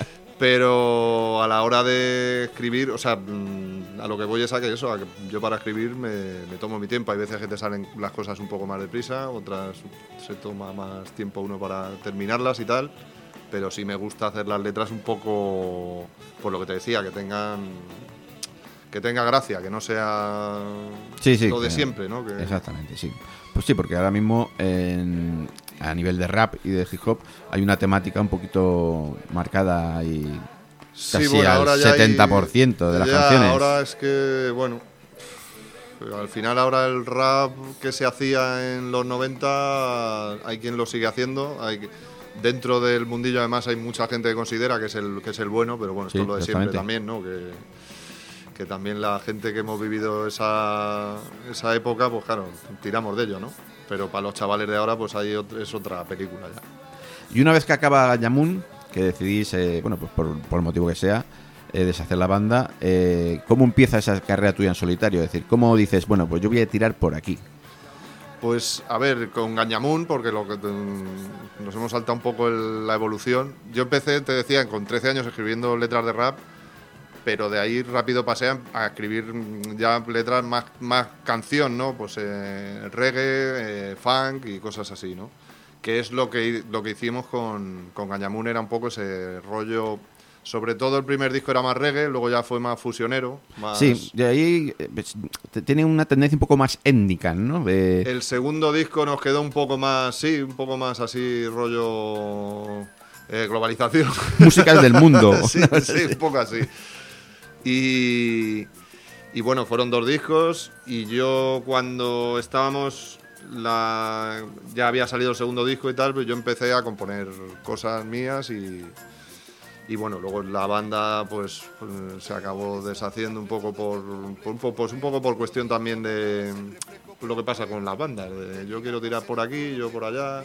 Pero a la hora de escribir, o sea, mm, a lo que voy es a que eso, a que yo para escribir me, me tomo mi tiempo. Hay veces que te salen las cosas un poco más deprisa, otras se toma más tiempo uno para terminarlas y tal. Pero sí me gusta hacer las letras un poco, por lo que te decía, que tengan que tenga gracia, que no sea Sí, sí, lo de que- siempre, ¿no? Que- Exactamente, sí. Pues sí, porque ahora mismo en- a nivel de rap y de hip hop hay una temática un poquito marcada y Sí, casi bueno, al ahora ya hay- setenta por ciento de las ya, canciones. Ahora es que, bueno, pero al final ahora el rap que se hacía en los noventa hay quien lo sigue haciendo. Hay, que- dentro del mundillo además hay mucha gente que considera que es el, que es el bueno, pero bueno, esto Sí, es lo de siempre exactamente. también, ¿no? Que, que también la gente que hemos vivido esa, esa época, pues claro, tiramos de ello, ¿no? Pero para los chavales de ahora, pues ahí ot- es otra película ya. Y una vez que acaba Ganjamun, que decidís, eh, bueno, pues por, por el motivo que sea, eh, deshacer la banda, eh, ¿cómo empieza esa carrera tuya en solitario? Es decir, ¿cómo dices, bueno, pues yo voy a tirar por aquí? Pues a ver, con Ganjamun, porque lo que mm, nos hemos saltado un poco el- la evolución. Yo empecé, te decía, con trece años escribiendo letras de rap, pero de ahí rápido pasé a, a escribir mm, ya letras más, más canción, ¿no? Pues eh, reggae, eh, funk y cosas así, ¿no? Que es lo que, lo que hicimos con, con Ganjamun, era un poco ese rollo. Sobre todo el primer disco era más reggae, luego ya fue más fusionero. Más... Sí, de ahí eh, pues, t- tiene una tendencia un poco más étnica, ¿no? De- El segundo disco nos quedó un poco más, sí, un poco más así, rollo eh, globalización. Músicas del mundo. sí, sí, un poco así. Y, y bueno, fueron dos discos y yo cuando estábamos, la, ya había salido el segundo disco y tal, pues yo empecé a componer cosas mías y, y bueno, luego la banda pues, pues, se acabó deshaciendo un poco por, por, pues un poco por cuestión también de lo que pasa con las bandas, de yo quiero tirar por aquí, yo por allá.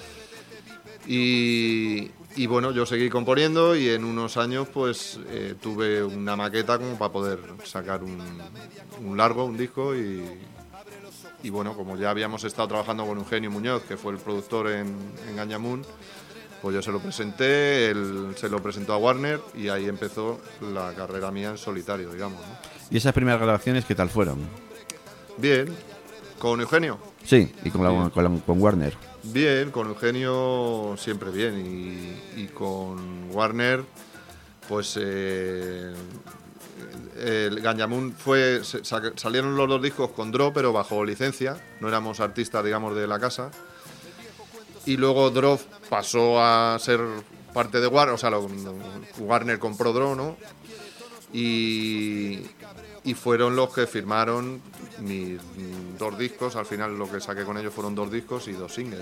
Y, y bueno, yo seguí componiendo y en unos años pues eh, tuve una maqueta como para poder sacar un, un largo, un disco y, y bueno, como ya habíamos estado trabajando con Eugenio Muñoz, que fue el productor en, en Ganjamun, pues yo se lo presenté, él se lo presentó a Warner y ahí empezó la carrera mía en solitario, digamos, ¿no? ¿Y esas primeras grabaciones qué tal fueron? Bien, con Eugenio. Sí, y con, la- Bien. con, la- con Warner. Bien, con Eugenio siempre bien y, y con Warner pues eh, el Ganjamun fue se- sa- salieron los dos discos con Drop pero bajo licencia, no éramos artistas digamos de la casa y luego Drop pasó a ser parte de Warner, o sea lo- Warner compró Drop, ¿no? y, y fueron los que firmaron mis dos discos. Al final lo que saqué con ellos fueron dos discos y dos singles.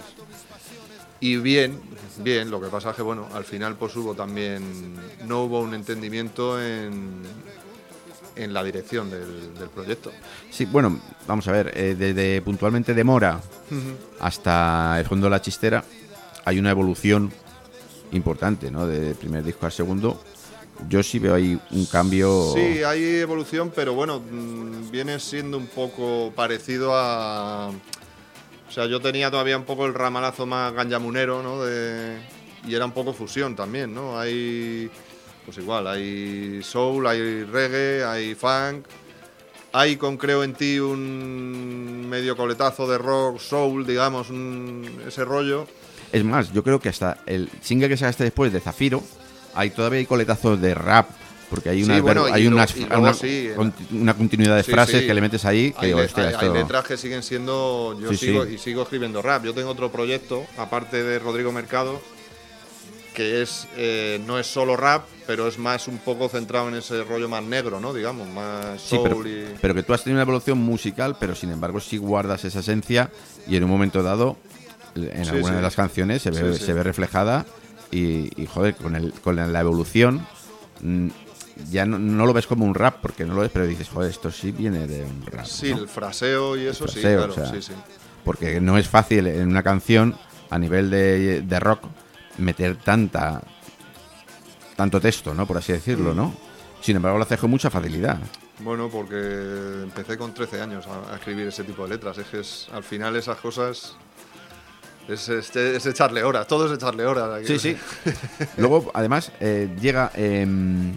Y bien, bien, lo que pasa es que bueno, al final pues hubo también, no hubo un entendimiento en, en la dirección del, del proyecto. Sí, bueno, vamos a ver, eh, desde puntualmente de Mora Uh-huh. hasta el fondo de la chistera hay una evolución importante, ¿no? Del primer disco al segundo. Yo sí veo ahí un cambio. Sí, hay evolución, pero bueno, mmm, viene siendo un poco parecido a... O sea, yo tenía todavía un poco el ramalazo más ganjamunero, ¿no? De, y era un poco fusión también, ¿no? Hay, pues igual, hay soul, hay reggae, hay funk. Hay con Creo en Ti un medio coletazo de rock, soul, digamos, un, ese rollo. Es más, yo creo que hasta el single que sacaste después de Zafiro, hay todavía hay coletazos de rap, porque hay una, Sí, bueno, hay y una, luego- y luego una, sí, eh. conti- una continuidad de Sí, frases sí. que le metes ahí, que Hay, digo, le- hostia, hay- esto... hay letras que siguen siendo... Yo Sí, sigo sí. y sigo escribiendo rap. Yo tengo otro proyecto, aparte de Rodrigo Mercado, que es eh, no es solo rap, pero es más un poco centrado en ese rollo más negro, ¿no? Digamos, más Sí, soul pero, y... pero que tú has tenido una evolución musical, pero sin embargo sí guardas esa esencia y en un momento dado, en Sí, alguna sí. de las canciones se ve, Sí, sí. se ve reflejada y, y, joder, con, el, con la evolución mm, ya no, no lo ves como un rap, porque no lo ves, pero dices, joder, esto sí viene de un rap. Sí, ¿no? el fraseo y eso, El sí, fraseo, claro, o sea, sí, sí. Porque no es fácil en una canción a nivel de, de rock meter tanta tanto texto, ¿no? Por así decirlo, ¿no? Sin embargo, lo haces con mucha facilidad. Bueno, porque empecé con trece años a, a escribir ese tipo de letras. Es que es, al final esas cosas es, es, es echarle horas, todo es echarle horas. Sí, sí. Luego, además, eh, llega eh,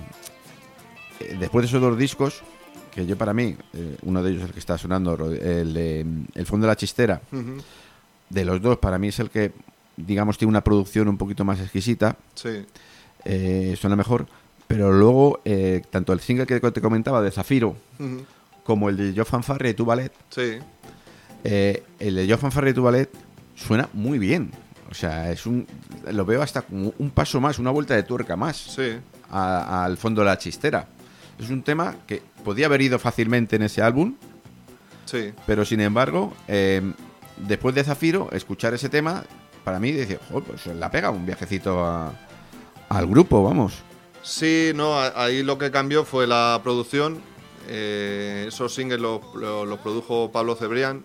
eh, después de esos dos discos, que yo para mí, eh, uno de ellos el que está sonando, el de El fondo de la chistera, Ujú. de los dos, para mí es el que, digamos, tiene una producción un poquito más exquisita. Sí. Eh, suena mejor, pero luego eh, tanto el single que te comentaba de Zafiro Ujú. como el de Yo Fanfarre y Tu Ballet, Sí. eh, el de Yo Fanfarre y Tu Ballet suena muy bien. O sea, es un lo veo hasta como un paso más, una vuelta de tuerca más Sí. a- al fondo de la chistera. Es un tema que podía haber ido fácilmente en ese álbum, Sí. pero sin embargo, eh, después de Zafiro, escuchar ese tema, para mí, decía, joder, pues la pega un viajecito a- al grupo, vamos. Sí, no, a- ahí lo que cambió fue la producción. Eh, esos singles los, los- los produjo Pablo Cebrián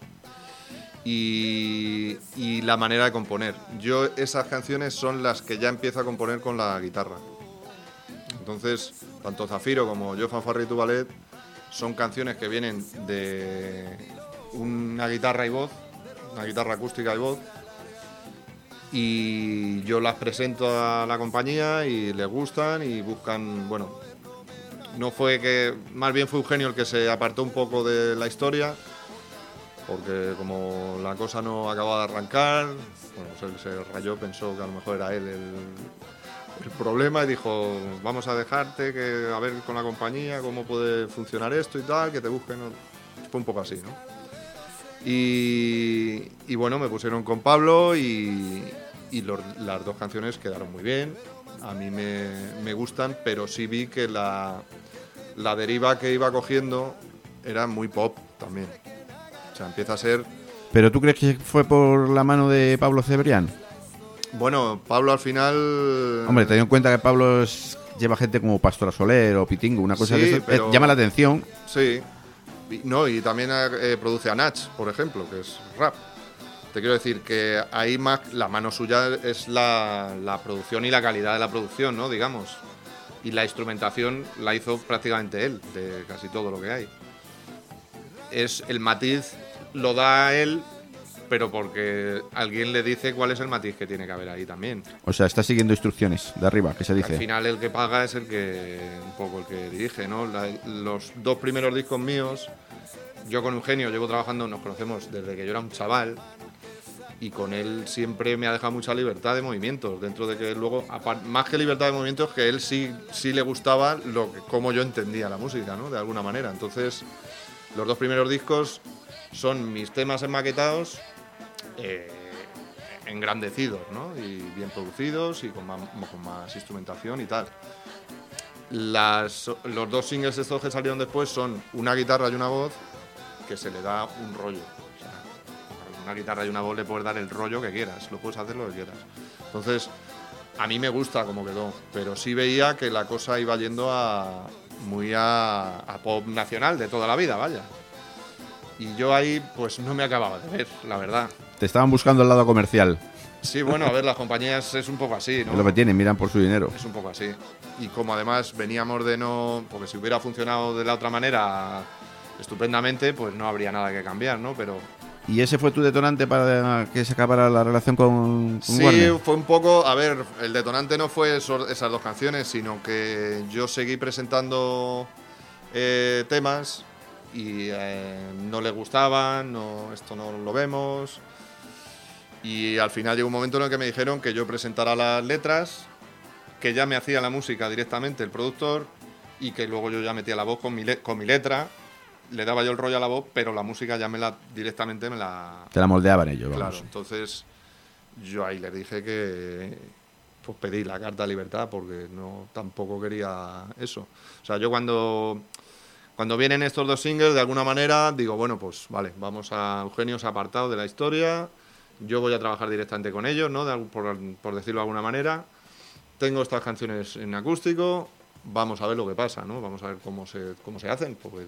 y, y la manera de componer. Yo esas canciones son las que ya empiezo a componer con la guitarra. Entonces, tanto Zafiro como Yo Fanfarre y Tu Ballet son canciones que vienen de una guitarra y voz, una guitarra acústica y voz, y yo las presento a la compañía y les gustan y buscan, bueno, no fue que, más bien fue Eugenio el que se apartó un poco de la historia, porque como la cosa no acababa de arrancar, bueno, pues él se rayó, pensó que a lo mejor era él el, el problema y dijo, vamos a dejarte, que a ver con la compañía cómo puede funcionar esto y tal, que te busquen. Fue un poco así, ¿no? Y, y bueno, me pusieron con Pablo y, y los- las dos canciones quedaron muy bien. A mí me, me gustan, pero sí vi que la, la deriva que iba cogiendo era muy pop también. O sea, empieza a ser... ¿Pero tú crees que fue por la mano de Pablo Cebrián? Bueno, Pablo al final... Hombre, teniendo en cuenta que Pablo es- lleva gente como Pastora Soler o Pitingo, una cosa Sí, de eso, pero- eh, llama la atención. Sí. Y- No, y también eh, produce a Nach, por ejemplo, que es rap. Te quiero decir que ahí más la mano suya es la, la producción y la calidad de la producción, ¿no? Digamos. Y la instrumentación la hizo prácticamente él, de casi todo lo que hay. Es el matiz lo da él, pero porque alguien le dice cuál es el matiz que tiene que haber ahí también. O sea, está siguiendo instrucciones de arriba, que se Al dice. final el que paga es el que un poco el que dirige, ¿no? La- los dos primeros discos míos, yo con Eugenio llevo trabajando, nos conocemos desde que yo era un chaval y con él siempre me ha dejado mucha libertad de movimientos, dentro de que luego, apar- más que libertad de movimientos, que él sí, sí le gustaba lo que, cómo yo entendía la música, ¿no? De alguna manera. Entonces, los dos primeros discos son mis temas enmaquetados, eh, engrandecidos, ¿no? Y bien producidos y con más, con más instrumentación y tal. Las, los dos singles estos que salieron después son una guitarra y una voz que se le da un rollo. O sea, a una guitarra y una voz le puedes dar el rollo que quieras, lo puedes hacer lo que quieras. Entonces, a mí me gusta cómo quedó, pero sí veía que la cosa iba yendo a muy a, a pop nacional de toda la vida, vaya. Y yo ahí pues no me acababa de ver, la verdad. Te estaban buscando el lado comercial. Sí, bueno, a ver, las compañías es un poco así, ¿no? Es lo que tienen, miran por su dinero. Es un poco así. Y como además veníamos de no... Porque si hubiera funcionado de la otra manera estupendamente, pues no habría nada que cambiar, ¿no? Pero... ¿Y ese fue tu detonante para que se acabara la relación con, con sí, Warner? fue un poco... A ver, el detonante no fue eso, esas dos canciones, sino que yo seguí presentando eh, temas y eh, no le gustaban, no, esto no lo vemos... Y al final llegó un momento en el que me dijeron que yo presentara las letras, que ya me hacía la música directamente el productor y que luego yo ya metía la voz con mi, le- con mi letra, le daba yo el rollo a la voz, pero la música ya me la directamente me la... Te la moldeaban ellos, vamos. Claro, entonces yo ahí les dije que pues pedí la carta de libertad porque no tampoco quería eso. O sea, yo cuando... Cuando vienen estos dos singles, de alguna manera, digo, bueno, pues vale, vamos a... Eugenio se ha apartado de la historia... Yo voy a trabajar directamente con ellos, ¿no? De, por, por decirlo de alguna manera. Tengo estas canciones en acústico, vamos a ver lo que pasa, ¿no? Vamos a ver cómo se, cómo se hacen. Porque...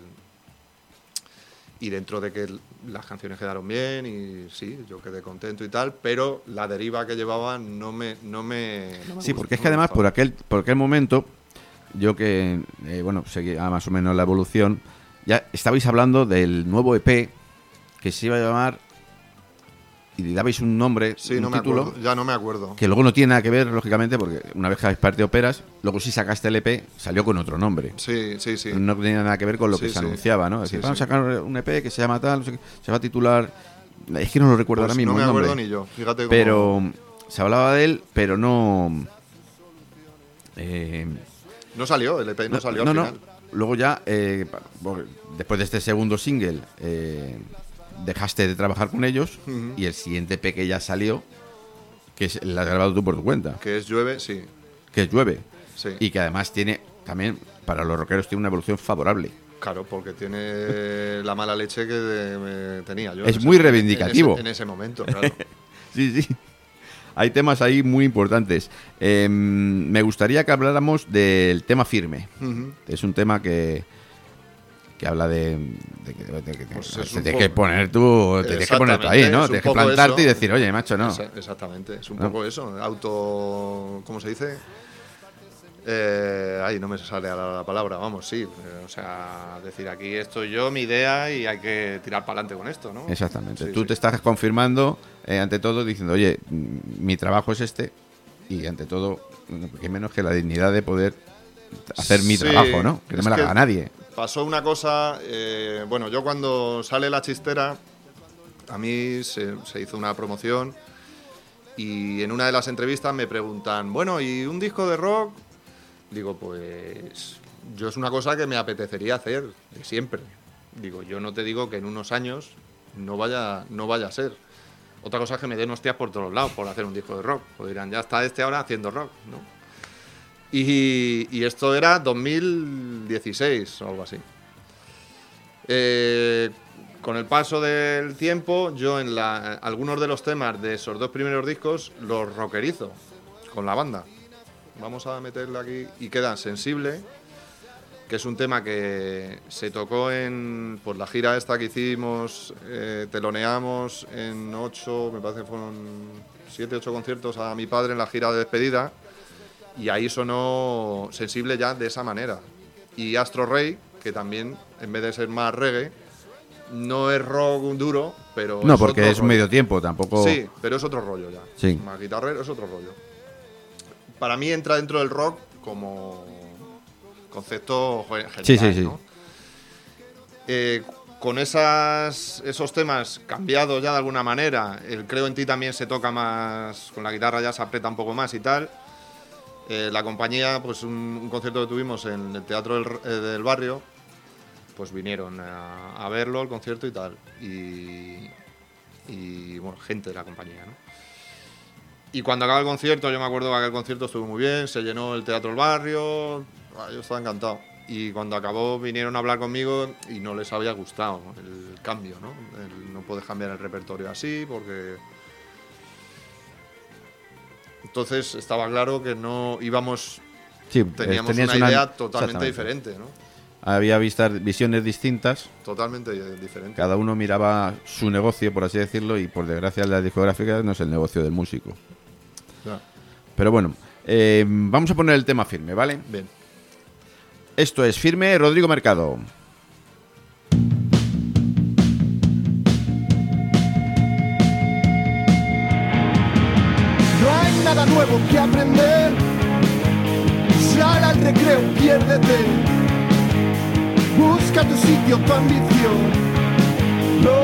Y dentro de que las canciones quedaron bien y sí, yo quedé contento y tal, pero la deriva que llevaba no me, no me, no me Sí, gustó, porque es no que me además gustaba. por aquel, por aquel momento, yo que, eh, bueno, seguía más o menos la evolución, ya estabais hablando del nuevo E P que se iba a llamar... Y le dabais un nombre, Sí, un no me título, acuerdo, ya no me acuerdo. que luego no tiene nada que ver, lógicamente, porque una vez que habéis partido operas, luego si sacaste el E P, salió con otro nombre. Sí, sí, sí. No tenía nada que ver con lo Sí, que se sí. anunciaba, ¿no? Es decir, Sí, vamos sí. a sacar un E P que se llama tal, no sé qué, se va a titular... Es que no lo recuerdo Pues ahora mismo no me el nombre. acuerdo ni yo, fíjate cómo... Pero se hablaba de él, pero no... Eh, No salió, el E P no, salió no, al no. final. Luego ya, eh, pa- por- después de este segundo single, eh, dejaste de trabajar con ellos Ujú. y el siguiente E P que ya salió, que es, lo has grabado tú por tu cuenta, Que es Llueve, sí. que es Llueve. Sí. Y que además tiene, también, para los rockeros, tiene una evolución favorable. Claro, porque tiene la mala leche que de- me tenía yo. Es en ese- muy en ese- reivindicativo. En ese, momento, claro. Sí, sí. Hay temas ahí muy importantes. Eh, me gustaría que habláramos del tema Firme. Ujú. Es un tema que que habla de, de que, de que- Pues te es un tienes que poco- poner tú, te tienes que poner tú ahí, Exactamente, ¿no? es un Tienes que poco plantarte y eso. decir, oye, macho, no. Esa- exactamente, es un ¿No? poco eso. Auto. ¿Cómo se dice? Eh, ay, no me sale ahora la palabra, vamos, sí. eh, o sea, decir aquí estoy yo, mi idea, y hay que tirar para adelante con esto, ¿no? Exactamente. Sí, Tú sí. te estás confirmando, eh, ante todo, diciendo, oye, mm, mi trabajo es este, y ante todo, mm, que menos que la dignidad de poder hacer mi Sí, trabajo, ¿no? Que no es me la que- haga nadie. Pasó una cosa, eh, bueno, yo cuando sale La Chistera, a mí se, se hizo una promoción y en una de las entrevistas me preguntan, bueno, ¿y un disco de rock? Digo, pues yo es una cosa que me apetecería hacer de siempre. Digo, yo no te digo que en unos años no vaya, no vaya a ser. Otra cosa es que me den hostias por todos lados por hacer un disco de rock. O dirán, ya está este ahora haciendo rock, ¿no? Y, y esto era dos mil dieciséis o algo así. Eh, con el paso del tiempo, yo en la, algunos de los temas de esos dos primeros discos los rockerizo con la banda. Vamos a meterle aquí y queda Sensible, que es un tema que se tocó en pues, la gira esta que hicimos, eh, teloneamos en ocho, me parece que fueron siete, ocho conciertos a mi padre en la gira de despedida. Y ahí sonó Sensible ya de esa manera. Y Astro Rey, que también, en vez de ser más reggae, no es rock duro, pero... No, es porque otro es un rollo. medio tiempo, tampoco... Sí, pero es otro rollo ya. Sí. Más guitarrero es otro rollo. Para mí entra dentro del rock como concepto ge- general, Sí, sí, sí. ¿no? Eh, con esas, esos temas cambiados ya de alguna manera, el Creo en ti también se toca más, con la guitarra ya se aprieta un poco más y tal. Eh, la compañía, pues un, un concierto que tuvimos en el Teatro del, eh, del Barrio, pues vinieron a, a verlo, el concierto y tal. Y, y, bueno, gente de la compañía, ¿no? Y cuando acaba el concierto, yo me acuerdo que aquel concierto estuvo muy bien, se llenó el Teatro del Barrio, Ah, yo estaba encantado. Y cuando acabó vinieron a hablar conmigo y no les había gustado el cambio, ¿no? El, no puedes cambiar el repertorio así porque... Entonces estaba claro que no íbamos... Sí, teníamos tenías una una- idea totalmente exactamente. diferente, ¿no? Había vistas, visiones distintas. Totalmente diferente. Cada uno miraba su negocio, por así decirlo, y por desgracia la discográfica no es el negocio del músico. Ya. Pero bueno, eh, vamos a poner el tema Firme, ¿vale? Bien. Esto es Firme, Rodrigo Mercado. No hay nada nuevo que aprender. Sal al recreo, piérdete. Busca tu sitio, tu ambición. No.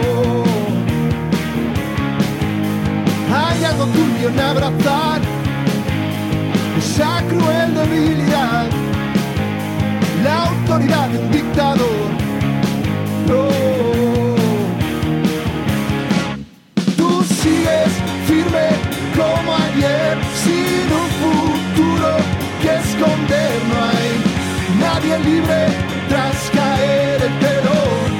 Hay algo turbio en abrazar esa cruel debilidad, la autoridad de un dictador. No. Tú sigues firme como ayer, sin un futuro que esconder. No hay nadie libre tras caer el telón.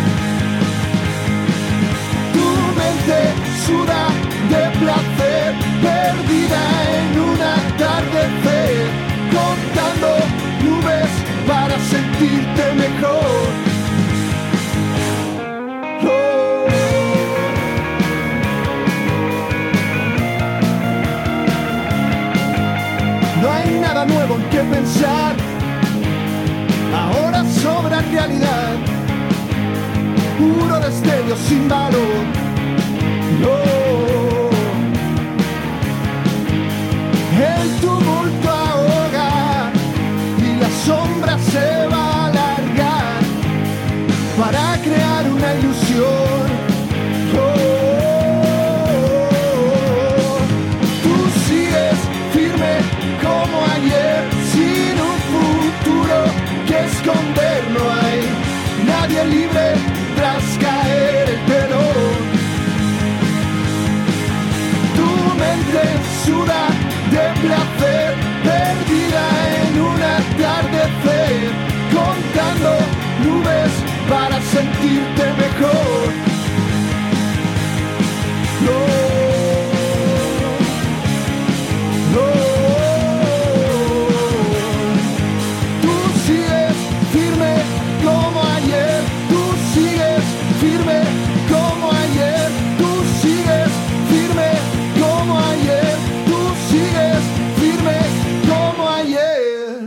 Tu mente suda de placer, perdida en un atardecer, contando nubes para sentirte mejor. Oh. No hay nada nuevo en qué pensar, ahora sobra realidad, puro destello sin valor. No. El tumulto ahoga y la sombra se va a alargar para crear una ilusión. Oh. Tú sigues firme como ayer, sin un futuro que esconder. No hay nadie libre tras caer el telón. Tu mente suda de placer, perdida en un atardecer, contando nubes para sentirte mejor. No, no. Tú sigues firme como ayer, tú sigues firme como ayer, tú sigues firme como ayer, tú sigues firme como ayer.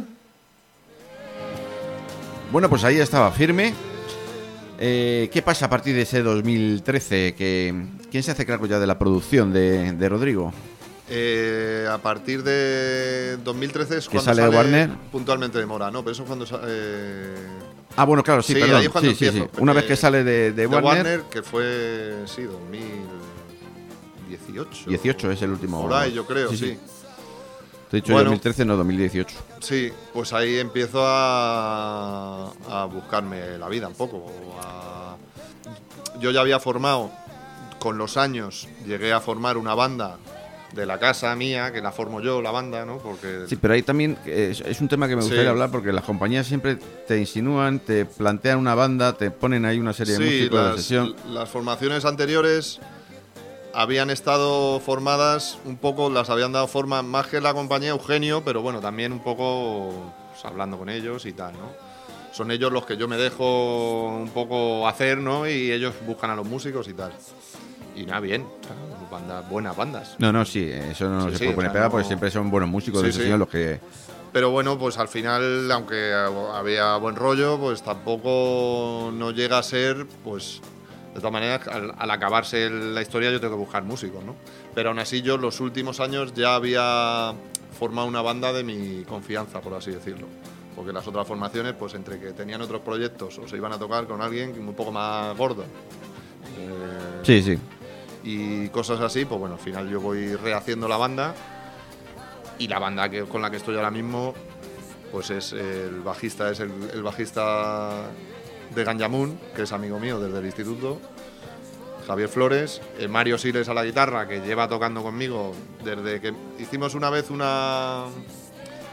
Bueno, pues ahí estaba Firme. Eh, ¿Qué pasa a partir de ese dos mil trece? Que, ¿Quién se hace cargo ya de la producción de, de Rodrigo? Eh, a partir de dos mil trece es ¿Que cuando sale Warner? puntualmente de Mora, ¿no? Pero eso es cuando sa- eh, Ah, bueno, claro, sí, Sí, perdón. ahí es cuando Sí, sí, empiezo, sí. porque Una vez que sale de, de de Warner, Warner, que fue, sí, dos mil dieciocho. dieciocho es el último. Por ahí, yo creo, Sí, sí. sí. Te he dicho Bueno. dos mil trece, no, dos mil dieciocho. Sí, pues ahí empiezo a, a buscarme la vida un poco. a- Yo ya había formado, con los años, llegué a formar una banda de la casa mía, que la formo yo, la banda, ¿no? Porque Sí, pero ahí también es, es un tema que me gustaría Sí. hablar porque las compañías siempre te insinúan, te plantean una banda, te ponen ahí una serie de Sí, músicos de las, sesión. las formaciones anteriores habían estado formadas un poco, las habían dado forma más que la compañía Eugenio, pero bueno, también un poco pues, hablando con ellos y tal, ¿no? Son ellos los que yo me dejo un poco hacer, ¿no? Y ellos buscan a los músicos y tal. Y nada, bien, o sea, bandas, buenas bandas. No, no, sí, eso no Sí, se sí, puede o poner sea, pega no- porque siempre son buenos músicos Sí, de sí. sesión los que... Pero bueno, pues al final, aunque había buen rollo, pues tampoco no llega a ser, pues de todas maneras, al, al acabarse el- la historia yo tengo que buscar músicos, ¿no? Pero aún así yo los últimos años ya había formado una banda de mi confianza, por así decirlo. Porque las otras formaciones, pues entre que tenían otros proyectos o se iban a tocar con alguien un poco más gordo. eh, Sí, sí. Y cosas así, pues bueno, al final yo voy rehaciendo la banda. Y la banda que, con la que estoy ahora mismo, pues es el bajista, es el, el bajista de Ganjamun, que es amigo mío desde el instituto, Javier Flores, eh, Mario Siles a la guitarra, que lleva tocando conmigo desde que hicimos una vez una,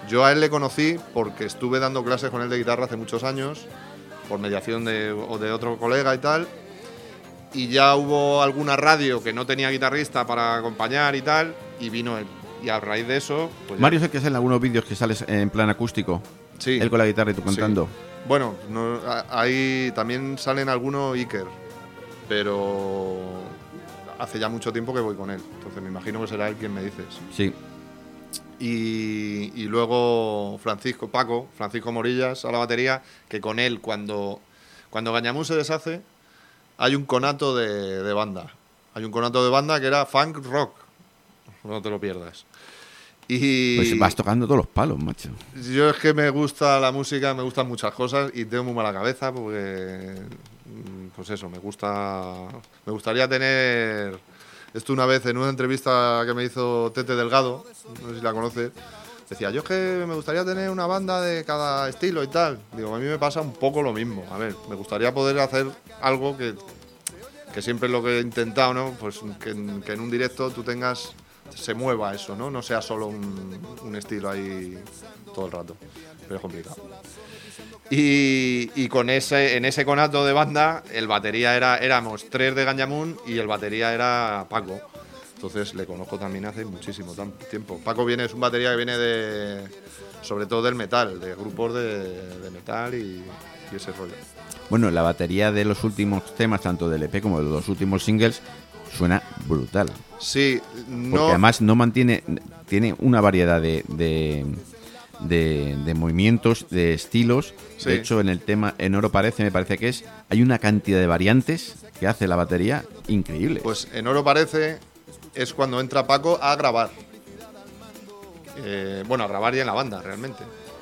Yo a él le conocí porque estuve dando clases con él de guitarra hace muchos años, por mediación de, o de otro colega y tal, y ya hubo alguna radio que no tenía guitarrista para acompañar y tal, y vino él. Y a raíz de eso... Pues Mario es el que sale en algunos vídeos que sales en plan acústico. Sí. Él con la guitarra y tú Sí. cantando. Bueno, no, ahí también salen algunos Iker, pero hace ya mucho tiempo que voy con él, entonces me imagino que será él quien me dices. Sí. Y, y luego Francisco, Paco, Francisco Morillas a la batería, que con él cuando, cuando Gañamún se deshace, hay un conato de, de banda. Hay un conato de banda que era funk rock, no te lo pierdas. Y Pues vas tocando todos los palos, macho. yo es que me gusta la música, me gustan muchas cosas y tengo muy mala cabeza porque, pues eso, me gusta, me gustaría tener, esto una vez en una entrevista que me hizo Tete Delgado, no sé si la conoces, decía, yo es que me gustaría tener una banda de cada estilo y tal. Digo, a mí me pasa un poco lo mismo. A ver, me gustaría poder hacer algo que, que siempre es lo que he intentado, ¿no? Pues que en, que en un directo tú tengas... se mueva eso, ¿no? No sea solo un, un estilo ahí todo el rato. Pero es complicado. Y, y con ese, en ese conato de banda, el batería era, éramos tres de Gañamún y el batería era Paco. Entonces le conozco también hace muchísimo tiempo. Paco viene, es un batería que viene de, sobre todo del metal, de grupos de, de metal y, y ese rollo. Bueno, la batería de los últimos temas, tanto del E P como de los últimos singles, suena brutal. Sí, no... Porque además no mantiene, tiene una variedad de, de, de, de movimientos, de estilos. Sí. De hecho, en el tema En Oro Parece, me parece que es, hay una cantidad de variantes que hace la batería increíble. Pues En Oro Parece es cuando entra Paco a grabar. Eh, bueno, a grabar y en la banda, realmente.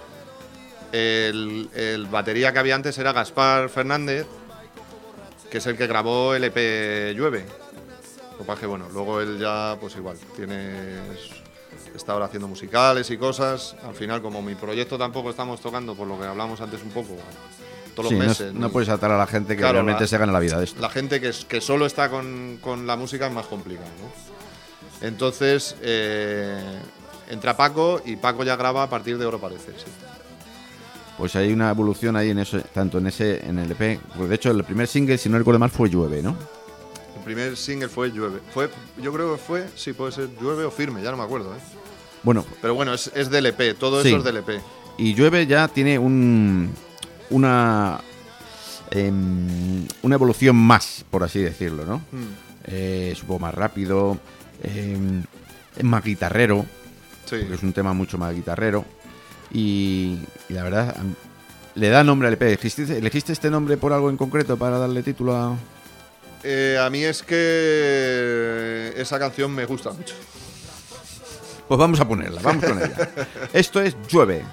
El, el batería que había antes era Gaspar Fernández, que es el que grabó el E P Llueve. Lo que pasa es que, bueno, luego él ya, pues igual, tiene, está ahora haciendo musicales y cosas. Al final, como mi proyecto tampoco estamos tocando, por lo que hablamos antes un poco, todos Sí, los no- meses. no, puedes atar a la gente que Claro, realmente la- se gana la vida de esto. La gente que, es- que solo está con, con la música es más complicado, ¿no? Entonces, eh, entra Paco y Paco ya graba a partir de Oro Parece, sí. Pues hay una evolución ahí en eso, tanto en ese, en el E P. Pues de hecho, el primer single, si no recuerdo mal, fue Llueve, ¿no? El primer single fue Llueve. Fue, yo creo que fue, sí, puede ser Llueve o Firme, ya no me acuerdo, ¿eh? Bueno, Pero bueno, es, es del E P, todo Sí. eso es del E P. y Llueve ya tiene un una em, una evolución más, por así decirlo, ¿no? Mm, Eh, es un poco más rápido, em, es más guitarrero, sí. porque es un tema mucho más guitarrero. Y, y la verdad, am- le da nombre al E P. ¿Elegiste, ¿Elegiste este nombre por algo en concreto para darle título a...? Eh, a mí es que esa canción me gusta mucho. Pues vamos a ponerla, vamos con ella. Esto es Llueve.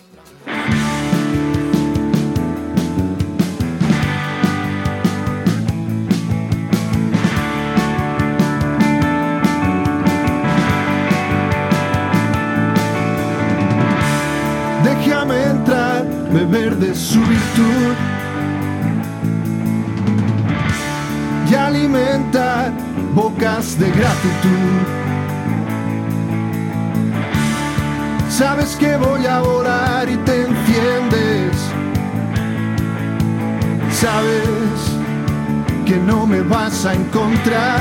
Déjame entrar, beber de su virtud y alimentar bocas de gratitud. Sabes que voy a volar y te enciendes. Sabes que no me vas a encontrar.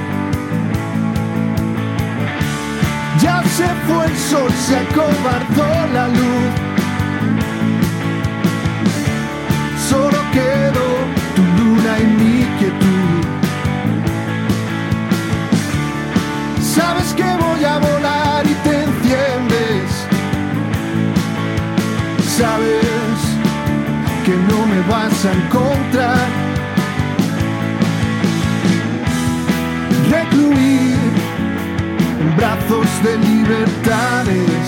Ya se fue el sol, se acobardó la luz. Solo quedó tu luna y mi quietud. Sabes que voy a volar y te enciendes. Sabes que no me vas a encontrar. Recluir en brazos de libertades,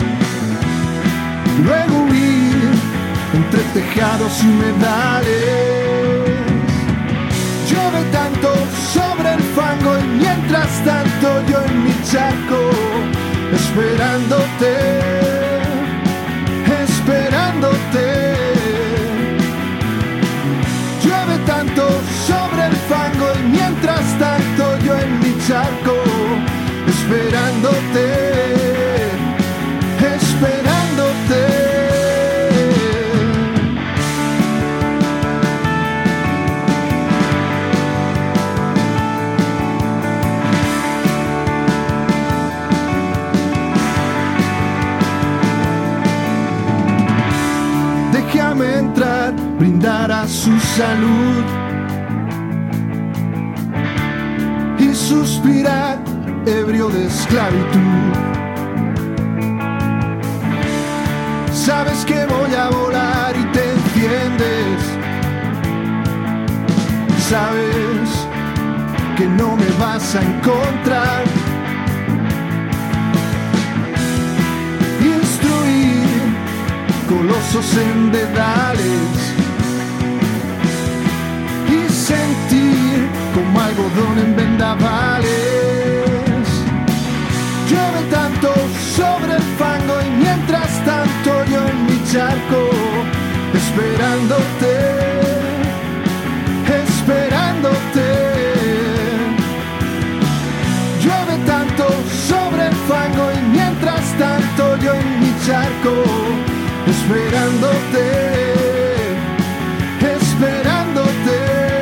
luego huir entre tejados y humedales. Llueve tanto sobre el fango y mientras tanto yo en mi charco esperándote, esperándote. Llueve tanto sobre el fango y mientras tanto yo en mi charco esperándote, esperándote. para su salud y suspirar ebrio de esclavitud. Sabes que voy a volar y te enciendes. Sabes que no me vas a encontrar. Instruir colosos en dedales y sentir como algodón en vendavales. Llueve tanto sobre el fango y mientras tanto yo en mi charco esperándote, esperándote. Llueve tanto sobre el fango y mientras tanto yo en mi charco esperándote, esperándote.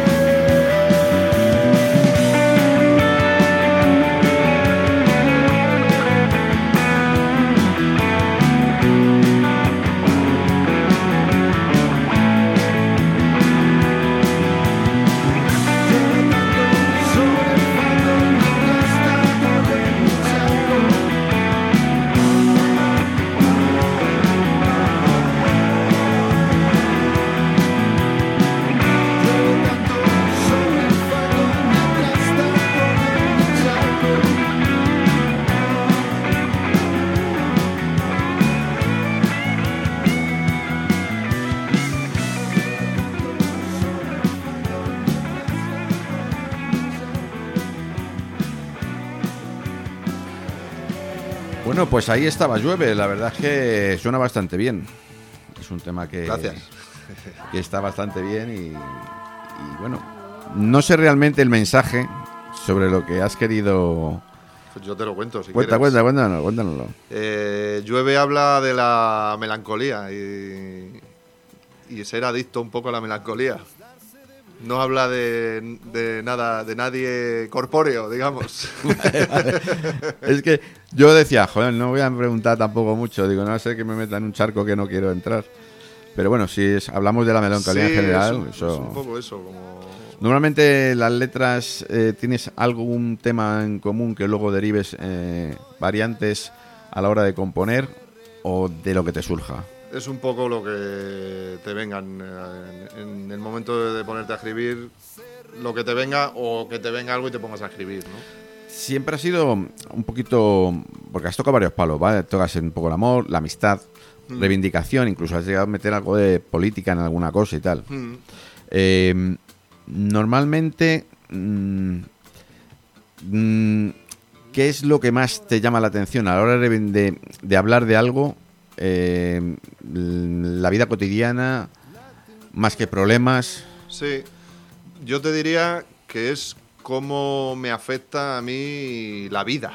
Bueno, pues ahí estaba Llueve, la verdad es que suena bastante bien. Es un tema que, Gracias. que está bastante bien y, y bueno, no sé realmente el mensaje sobre lo que has querido... Pues yo te lo cuento, si Cuenta, quieres. cuenta, cuéntanos, cuéntanoslo. Eh, Llueve habla de la melancolía y, y ser adicto un poco a la melancolía. No habla de, de nada, de nadie corpóreo, digamos. Vale, vale. Es que yo decía, joder, no voy a preguntar tampoco mucho. Digo, no va a ser que me meta en un charco que no quiero entrar. Pero bueno, si es, hablamos de la melancolía Sí, en general, es un, eso... es un poco eso, como... Normalmente las letras, eh, ¿tienes algún tema en común que luego derives eh, variantes a la hora de componer o de lo que te surja? Es un poco lo que te venga en, en, en el momento de ponerte a escribir, lo que te venga o que te venga algo y te pongas a escribir, ¿no? Siempre ha sido un poquito, porque has tocado varios palos, ¿vale? Tocas un poco el amor, la amistad, mm. reivindicación, incluso has llegado a meter algo de política en alguna cosa y tal. Mm. Eh, normalmente, mmm, mmm, ¿qué es lo que más te llama la atención a la hora de, de, de hablar de algo? Eh, la vida cotidiana, más que problemas. Sí, yo te diría que es cómo me afecta a mí la vida.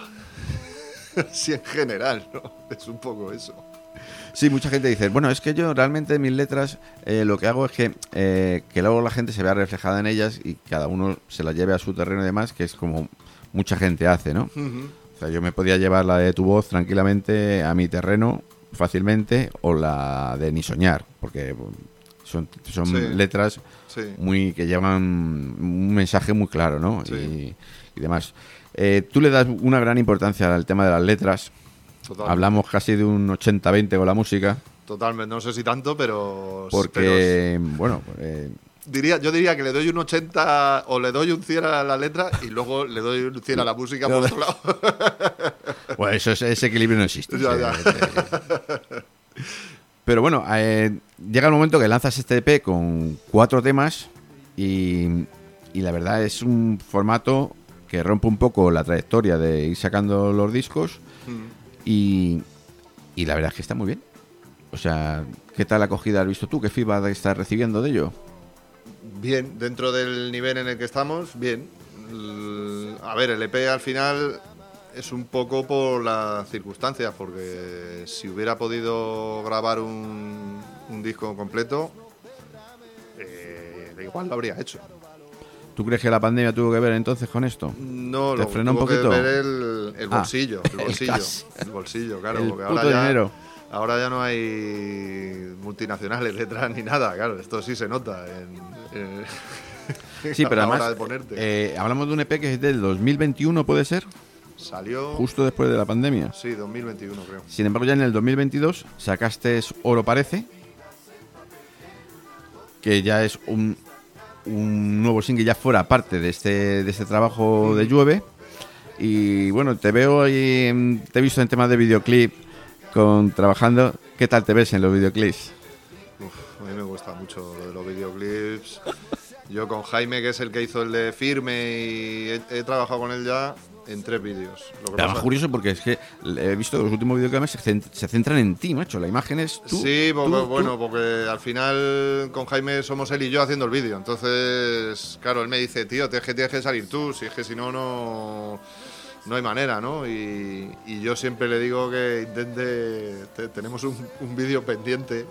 Sí, en general, ¿no? Es un poco eso. Sí, mucha gente dice, bueno, es que yo realmente en mis letras eh, lo que hago es que, eh, que luego la gente se vea reflejada en ellas y cada uno se la lleve a su terreno y demás, que es como mucha gente hace, ¿no? Uh-huh. O sea, yo me podía llevar la de tu voz tranquilamente a mi terreno fácilmente, o la de Ni Soñar, porque son, son sí. letras sí. muy que llevan un mensaje muy claro, ¿no? Sí. Y, y demás. Eh, tú le das una gran importancia al tema de las letras. Totalmente. Hablamos casi de un ochenta veinte con la música. Totalmente, no sé si tanto, pero... Porque, pero bueno... Eh, diría, yo diría que le doy un ochenta o le doy un cien a la letra y luego le doy un cien a la música por otro lado. Bueno, eso, ese equilibrio no existe. Ya, ya. Pero bueno, eh, llega el momento que lanzas este E P con cuatro temas y, y la verdad es un formato que rompe un poco la trayectoria de ir sacando los discos mm. y, y la verdad es que está muy bien. O sea, ¿qué tal acogida has visto tú? ¿Qué feedback estás recibiendo de ello? Bien, dentro del nivel en el que estamos, bien. A ver, el E P al final es un poco por las circunstancias, porque si hubiera podido grabar un, un disco completo, eh, igual lo habría hecho. ¿Tú crees que la pandemia tuvo que ver entonces con esto? No, ¿Te lo frenó tuvo un poquito? que ver el, el bolsillo, ah, el bolsillo, el, el bolsillo, claro, el porque puto ahora ya, dinero. Ahora ya no hay multinacionales detrás ni nada, claro, esto sí se nota en, en Sí, pero a la hora además de ponerte. eh, hablamos de un E P que es del dos mil veintiuno, ¿puede ser? Salió... Justo después de la pandemia. Sí, dos mil veintiuno creo. Sin embargo, ya en el dos mil veintidós sacaste Oro Parece, que ya es un, un nuevo single ya fuera parte de este, de este trabajo de Llueve. Y bueno, te veo ahí, en- te he visto en temas de videoclip con trabajando. ¿Qué tal te ves en los videoclips? Uf, a mí me gusta mucho lo de los videoclips. Yo con Jaime, que es el que hizo el de Firme, y he, he trabajado con él ya en tres vídeos. Lo que Además, pasa- curioso porque es que he visto los últimos videoclips se, cent- se centran en ti, macho. La imagen es tú. Sí, porque, tú, tú. bueno, porque al final con Jaime somos él y yo haciendo el vídeo. Entonces, claro, él me dice, tío, tienes que, tienes que salir tú, si es que si no, no, no hay manera, ¿no? Y, y yo siempre le digo que intente, te- tenemos un, un vídeo pendiente,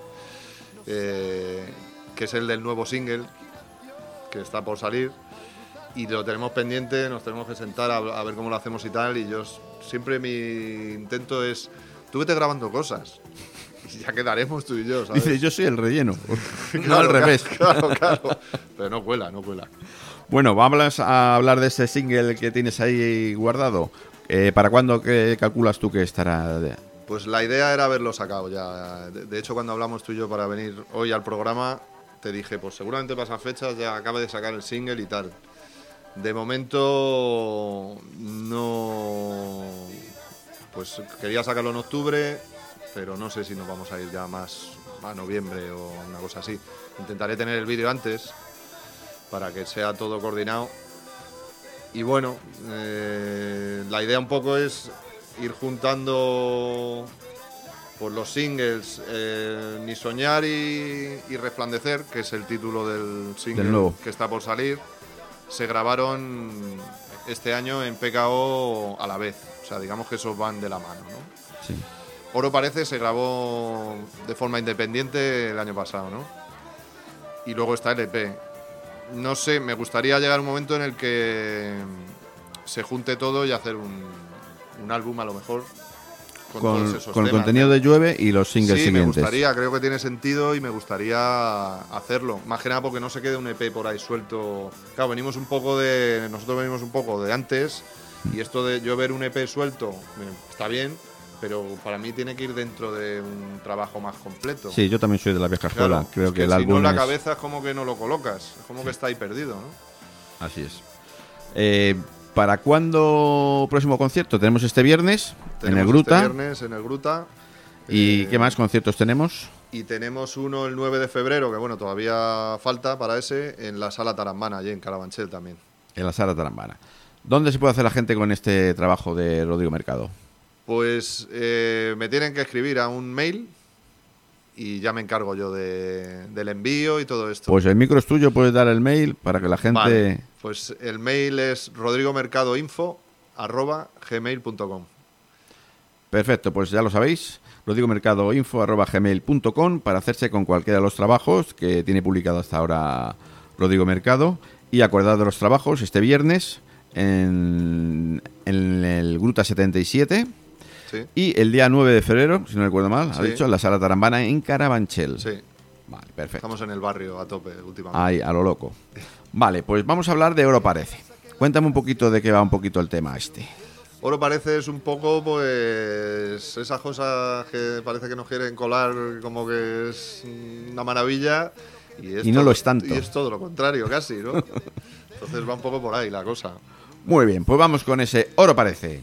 eh, que es el del nuevo single, que está por salir, y lo tenemos pendiente, nos tenemos que sentar a, a ver cómo lo hacemos y tal, y yo s- siempre mi intento es, tú vete grabando cosas, y ya quedaremos tú y yo, ¿sabes? Dice, yo soy el relleno. No Claro, al revés. Claro, claro. Pero no cuela, no cuela. Bueno, vamos a hablar de ese single que tienes ahí guardado. Eh, ¿Para cuándo que calculas tú que estará? de- Pues la idea era haberlo sacado ya. De, de hecho, cuando hablamos tú y yo para venir hoy al programa, te dije, pues seguramente pasan fechas, ya acabe de sacar el single y tal. De momento no... Pues quería sacarlo en octubre, pero no sé si nos vamos a ir ya más a noviembre o una cosa así. Intentaré tener el vídeo antes para que sea todo coordinado. Y bueno, eh, la idea un poco es ir juntando pues, los singles eh, Ni Soñar y, y Resplandecer, que es el título del single Del nuevo. que está por salir. Se grabaron este año en P K O a la vez. O sea, digamos que esos van de la mano, ¿no? Sí. Oro Parece se grabó de forma independiente el año pasado, ¿no? Y luego está el E P. No sé, me gustaría llegar a un momento en el que se junte todo y hacer un, un álbum a lo mejor con, todos Con, esos con el temas, contenido ¿no? de Llueve y los singles Sí, me siguientes. gustaría, creo que tiene sentido y me gustaría hacerlo. Más que nada porque no se quede un E P por ahí suelto. Claro, venimos un poco de. Nosotros venimos un poco de antes y esto de yo ver un E P suelto eh, está bien, pero para mí tiene que ir dentro de un trabajo más completo. Sí, yo también soy de la vieja escuela. Claro, Creo es que, el si álbum no en la es- cabeza es como que no lo colocas, es como que está ahí perdido, ¿no? Así es. Eh, ¿Para cuándo próximo concierto? Tenemos este viernes en el Tenemos Gruta. Este viernes en el Gruta. ¿Y Eh, qué más conciertos tenemos? Y tenemos uno el nueve de febrero, que bueno, todavía falta para ese, en la Sala Tarambana, allí en Carabanchel también. En la Sala Tarambana. ¿Dónde se puede hacer la gente con este trabajo de Rodrigo Mercado? Pues eh, me tienen que escribir a un mail y ya me encargo yo de, del envío y todo esto. Pues el micro es tuyo, puedes dar el mail para que la gente... Vale, pues el mail es rodrigomercadoinfo arroba gmail punto com. Perfecto, pues ya lo sabéis. rodrigomercadoinfo arroba gmail punto com para hacerse con cualquiera de los trabajos que tiene publicado hasta ahora Rodrigo Mercado. Y acordad de los trabajos este viernes en, en el Gruta setenta y siete. Sí, Y el día nueve de febrero, si no recuerdo mal, ha Sí. dicho, en la Sala Tarambana en Carabanchel. sí. Vale, perfecto. Estamos en el barrio a tope últimamente. Ahí, a lo loco. Vale, pues vamos a hablar de Oro Parece. Cuéntame un poquito de qué va un poquito el tema este. Oro Parece es un poco, pues, esas cosas que parece que nos quieren colar como que es una maravilla. Y, es Y no todo- lo es tanto. Y es todo lo contrario, casi, ¿no? Entonces va un poco por ahí la cosa. Muy bien, pues vamos con ese Oro Parece.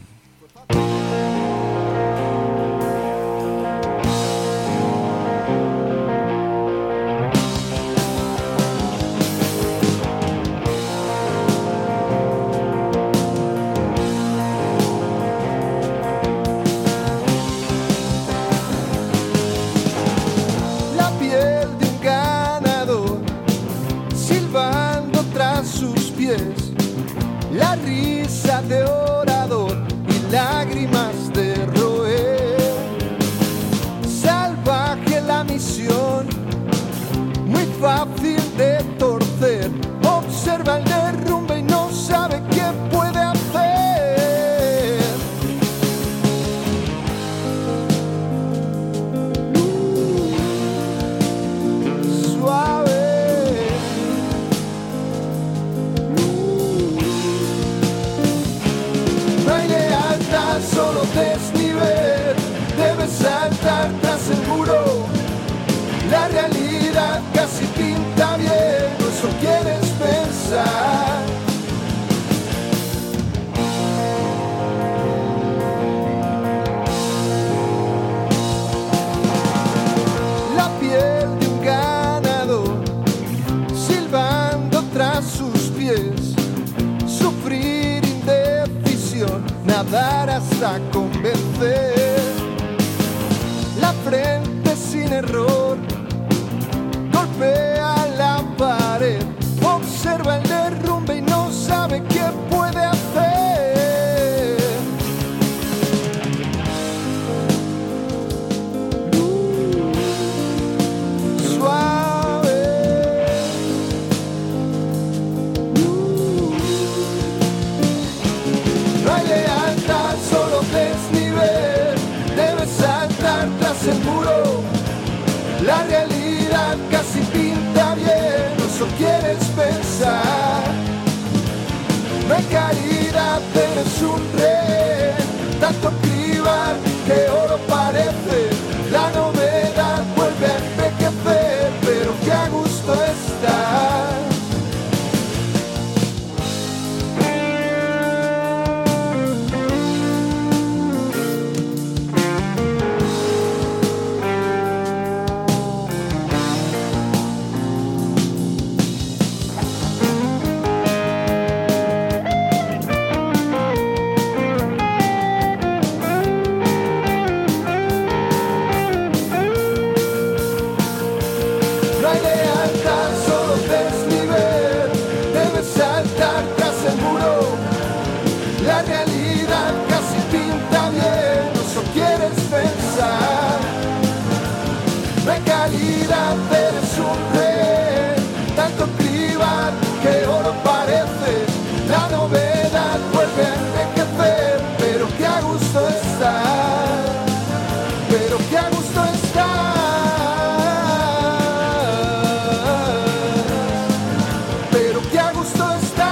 La piel de un ganador, silbando tras sus pies, la risa de orador y desnivel. Debes saltar tras el muro. La realidad casi pinta bien, o eso quieres pensar. La piel de un ganador, silbando tras sus pies, sufrir indecisión, nadar hasta convencer. La frente sin error, golpea la pared, observa el derrumbe y no sabe qué puede hacer. Uh, suave. Uh, no hay lealtad, solo desnivel. Debes saltar tras el muro. La realidad casi pinta bien, o eso quieres pensar. No hay caridad, eres un rey. Tanto cribar que oro parece. La novedad vuelve a envejecer, pero que a gusto estás. Eres un rey, tanto cribar que oro parece. La novedad vuelve a envejecer, pero que a gusto está, pero que a gusto está, pero que a gusto está.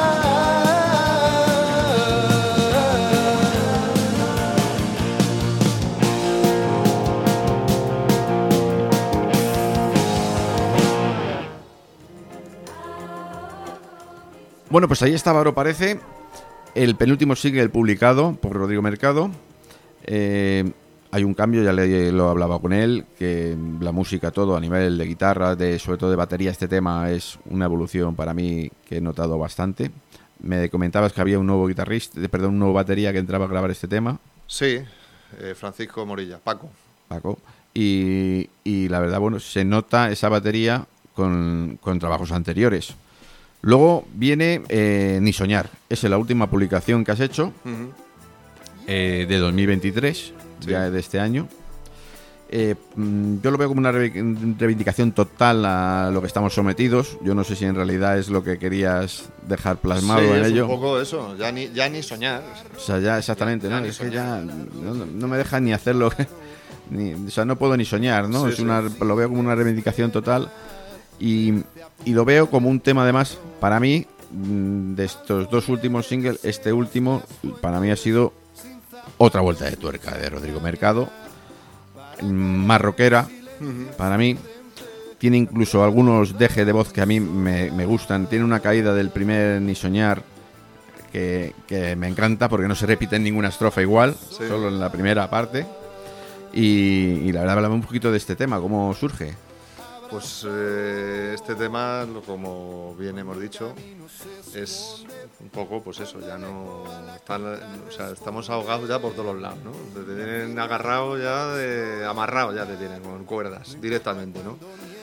Bueno, pues ahí estaba, Oro Parece, el penúltimo single publicado por Rodrigo Mercado. Eh, hay un cambio, ya le, lo hablaba con él, que la música, todo a nivel de guitarra, de sobre todo de batería, este tema es una evolución para mí que he notado bastante. Me comentabas que había un nuevo guitarrista, perdón, un nuevo batería que entraba a grabar este tema. Sí, eh, Francisco Morilla, Paco. Paco. Y, y la verdad, bueno, se nota esa batería con, con trabajos anteriores. Luego viene eh, Ni Soñar. Esa es la última publicación que has hecho, uh-huh. eh, de dos mil veintitrés, sí. Ya de este año. Eh, yo lo veo como una reivindicación total a lo que estamos sometidos. Yo no sé si en realidad es lo que querías dejar plasmado sí, en es ello. Un poco eso, ya ni, ya ni soñar. O sea, ya exactamente, ¿no? Ya Es que ya no, no me dejan ni hacerlo. Ni, o sea, no puedo ni soñar, ¿no? Sí, es sí. una, lo veo como una reivindicación total. Y, y lo veo como un tema, además, para mí, de estos dos últimos singles, este último, para mí ha sido otra vuelta de tuerca de Rodrigo Mercado. Más rockera, uh-huh. Para mí. Tiene incluso algunos dejes de voz que a mí me, me gustan. Tiene una caída del primer Ni Soñar que, que me encanta porque no se repite en ninguna estrofa igual, sí. Solo en la primera parte. Y, y la verdad, hablamos un poquito de este tema, ¿cómo surge? Pues eh, este tema, como bien hemos dicho, es un poco, pues eso, ya no están, o sea, estamos ahogados ya por todos los lados, ¿no? Te tienen agarrado ya, de, amarrado ya te tienen con cuerdas directamente, ¿no?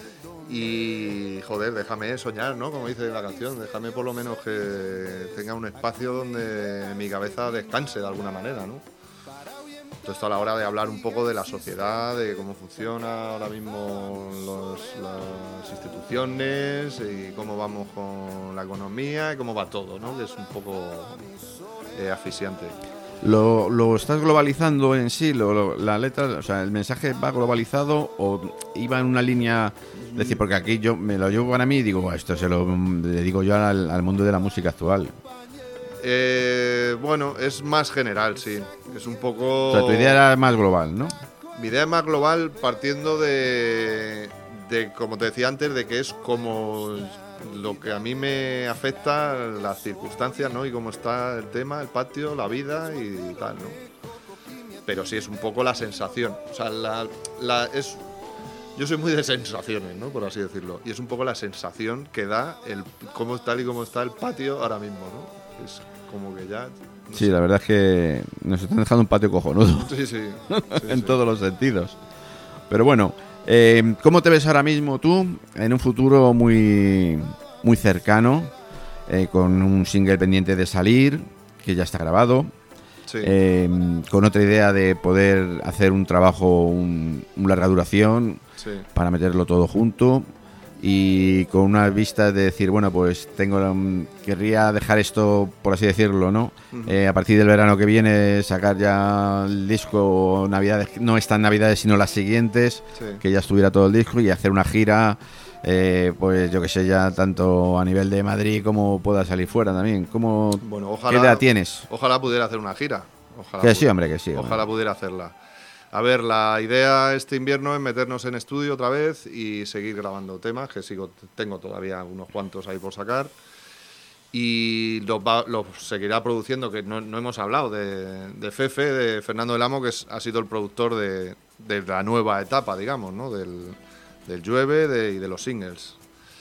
Y joder, déjame soñar, ¿no? Como dice la canción, déjame por lo menos que tenga un espacio donde mi cabeza descanse de alguna manera, ¿no? Todo esto a la hora de hablar un poco de la sociedad, de cómo funciona ahora mismo los, las instituciones y cómo vamos con la economía y cómo va todo, ¿no? Que es un poco eh, asfixiante. ¿Lo, lo estás globalizando en sí? Lo, lo, la letra, o sea, ¿el mensaje va globalizado o iba en una línea? Es decir, porque aquí yo me lo llevo para mí y digo, esto se lo dedico yo al, al mundo de la música actual. Eh, bueno, es más general, sí. Es un poco... O sea, tu idea era más global, ¿no? Mi idea es más global partiendo de, de, como te decía antes, de que es como lo que a mí me afecta, las circunstancias, ¿no? Y cómo está el tema, el patio, la vida y tal, ¿no? Pero sí es un poco la sensación. O sea, la, la, es, yo soy muy de sensaciones, ¿no? Por así decirlo. Y es un poco la sensación que da el cómo tal y cómo está el patio ahora mismo, ¿no? Es como que ya... No sí, sé. la verdad es que nos están dejando un patio cojonudo. Sí, sí. sí en sí. todos los sentidos. Pero bueno, eh, ¿cómo te ves ahora mismo tú en un futuro muy, muy cercano, eh, con un single pendiente de salir, que ya está grabado, Sí. eh, con otra idea de poder hacer un trabajo, un, un larga duración, Sí. para meterlo todo junto y con una vista de decir, bueno, pues tengo um, querría dejar esto, por así decirlo, ¿no? Uh-huh. Eh, a partir del verano que viene sacar ya el disco Navidades, no estas Navidades sino las siguientes, Sí. que ya estuviera todo el disco y hacer una gira, eh, pues yo que sé, ya tanto a nivel de Madrid como pueda salir fuera también. ¿Cómo, Bueno, ojalá, ¿Qué edad tienes? Ojalá pudiera hacer una gira. Ojalá Que sí, pu- hombre, que sí. Ojalá pudiera hacerla. A ver, la idea este invierno es meternos en estudio otra vez y seguir grabando temas, que sigo tengo todavía unos cuantos ahí por sacar. Y los, va- los seguirá produciendo, que no, no hemos hablado de, de Fefe, de Fernando del Amo, que es, ha sido el productor de, de la nueva etapa, digamos, ¿no? Del, del Llueve de, y de los singles.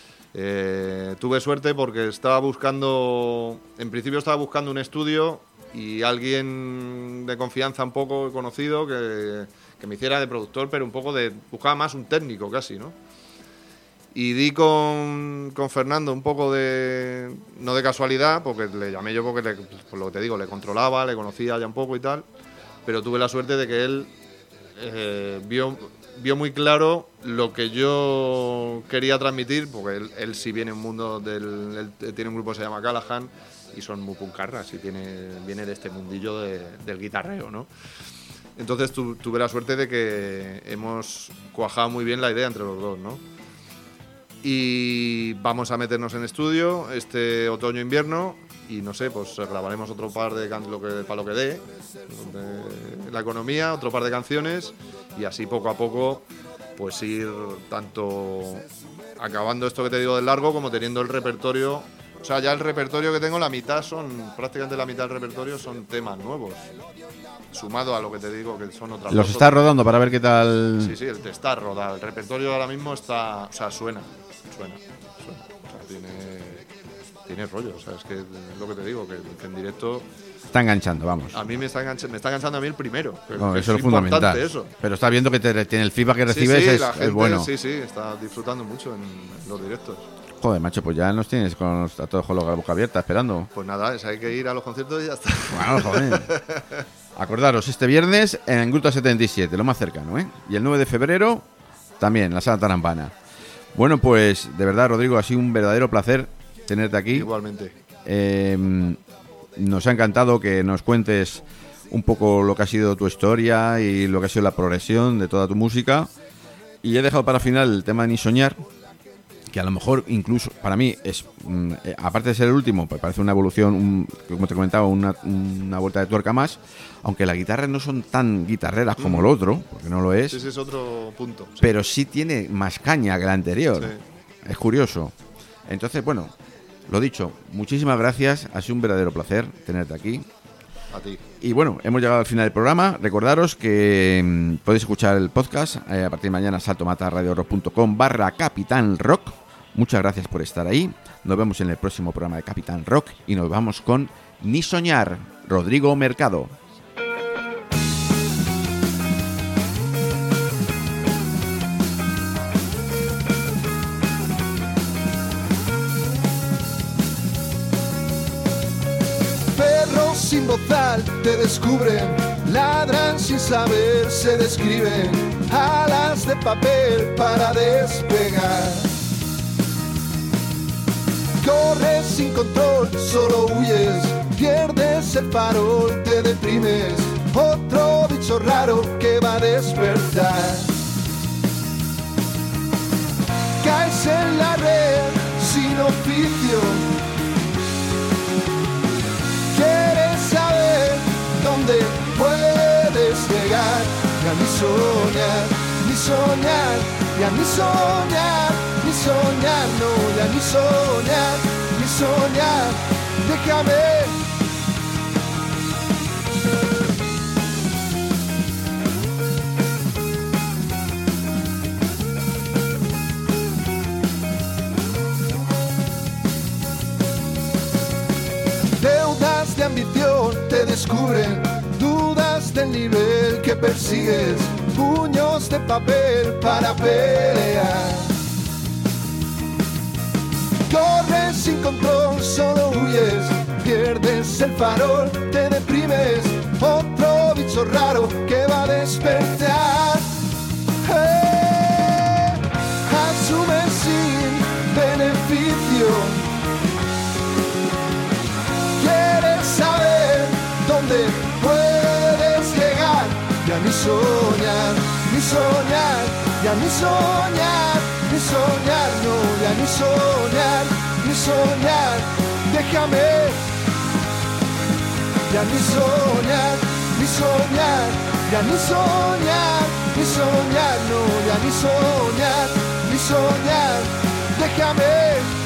Eh, tuve suerte porque estaba buscando, en principio estaba buscando un estudio y alguien de confianza un poco conocido que, que me hiciera de productor, pero un poco de... buscaba más un técnico casi, ¿no? Y di con, con Fernando un poco de... no de casualidad, porque le llamé yo porque, le, por lo que te digo, le controlaba, le conocía ya un poco y tal, pero tuve la suerte de que él eh, vio, vio muy claro lo que yo quería transmitir, porque él, él sí viene un mundo del... él tiene un grupo que se llama Callahan, y son muy puncarras y tiene, viene de este mundillo de, del guitarreo, ¿no? Entonces tu, tuve la suerte de que hemos cuajado muy bien la idea entre los dos, ¿no? Y vamos a meternos en estudio este otoño-invierno y no sé, pues grabaremos otro par de can- lo que para lo que dé, de la economía, otro par de canciones y así poco a poco pues ir tanto acabando esto que te digo del largo como teniendo el repertorio. O sea, ya el repertorio que tengo, la mitad son, prácticamente la mitad del repertorio son temas nuevos. Sumado a lo que te digo, que son otras Los dos. estás rodando para ver qué tal. Sí, sí, el te está rodado. El repertorio ahora mismo está. O sea, suena. Suena. suena. O sea, tiene. Tiene rollo. O sea, es que es lo que te digo, que, que en directo. Está enganchando, vamos. A mí me está, engancha, me está enganchando a mí el primero. que- Bueno, que eso es importante fundamental. Eso. Pero estás viendo que te, tiene el feedback que recibes sí, sí, es, la es gente, bueno. Sí, sí, está disfrutando mucho en los directos. Joder, macho, pues ya nos tienes con los, a todos con la boca abierta esperando. Pues nada, es, hay que ir a los conciertos y ya está. Bueno, joder. Acordaros, este viernes en Gruta setenta y siete, lo más cercano, ¿eh? Y el nueve de febrero también, en la Sala Tarambana. Bueno, pues de verdad, Rodrigo, ha sido un verdadero placer tenerte aquí. Igualmente. Eh, nos ha encantado que nos cuentes un poco lo que ha sido tu historia y lo que ha sido la progresión de toda tu música. Y he dejado para final el tema de Ni Soñar, que a lo mejor incluso para mí es, mm, eh, aparte de ser el último, pues parece una evolución, un, como te comentaba, una, una vuelta de tuerca más, aunque las guitarras no son tan guitarreras como Mm. el otro, porque no lo es, Sí, sí, es otro punto. Sí. pero sí tiene más caña que la anterior. Sí. Es curioso. Entonces, bueno, lo dicho, muchísimas gracias, ha sido un verdadero placer tenerte aquí. A ti. Y bueno, hemos llegado al final del programa. Recordaros que mmm, podéis escuchar el podcast eh, a partir de mañana, saltomatarradiorock punto com barra Capitán Rock. Muchas gracias por estar ahí. Nos vemos en el próximo programa de Capitán Rock y nos vamos con Ni Soñar, Rodrigo Mercado. Perros sin bozal te descubren, ladran sin saber, se describen, alas de papel para despegar. Corres sin control, solo huyes, pierdes el farol, te deprimes, otro bicho raro que va a despertar. Caes en la red sin oficio, soñar, ni soñar, ya ni soñar, ni soñar, no, ya ni soñar, ni soñar, déjame. Deudas de ambición te descubren, dudas del nivel que persigues, puños de papel para pelear. Corres sin control, solo huyes, pierdes el farol, te deprimes, otro bicho raro que va a despertar. Hey, asume sin beneficio. ¿Quieres saber dónde puedes llegar? Ya ni soñar, ni soñar, ya ni soñar, ni soñar, no, ya ni soñar, ni soñar, déjame. Ya ni soñar, ni soñar, ya ni soñar, ni soñar, no, ya ni soñar, ni soñar, déjame.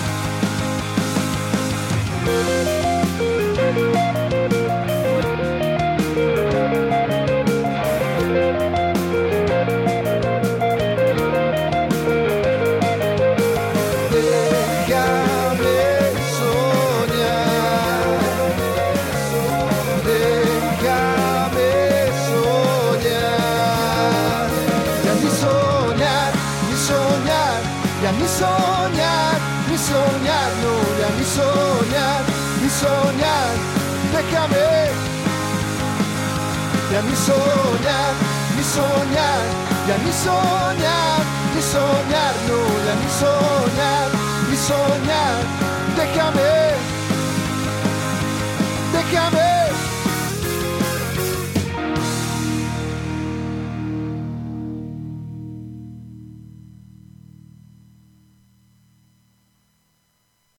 Ni soñar, ni soñar, no, ya ni soñar, ni soñar, déjame. Ya ni soñar, ni soñar, ya ni soñar, ni soñar, no, ya ni soñar, ni soñar, déjame, déjame.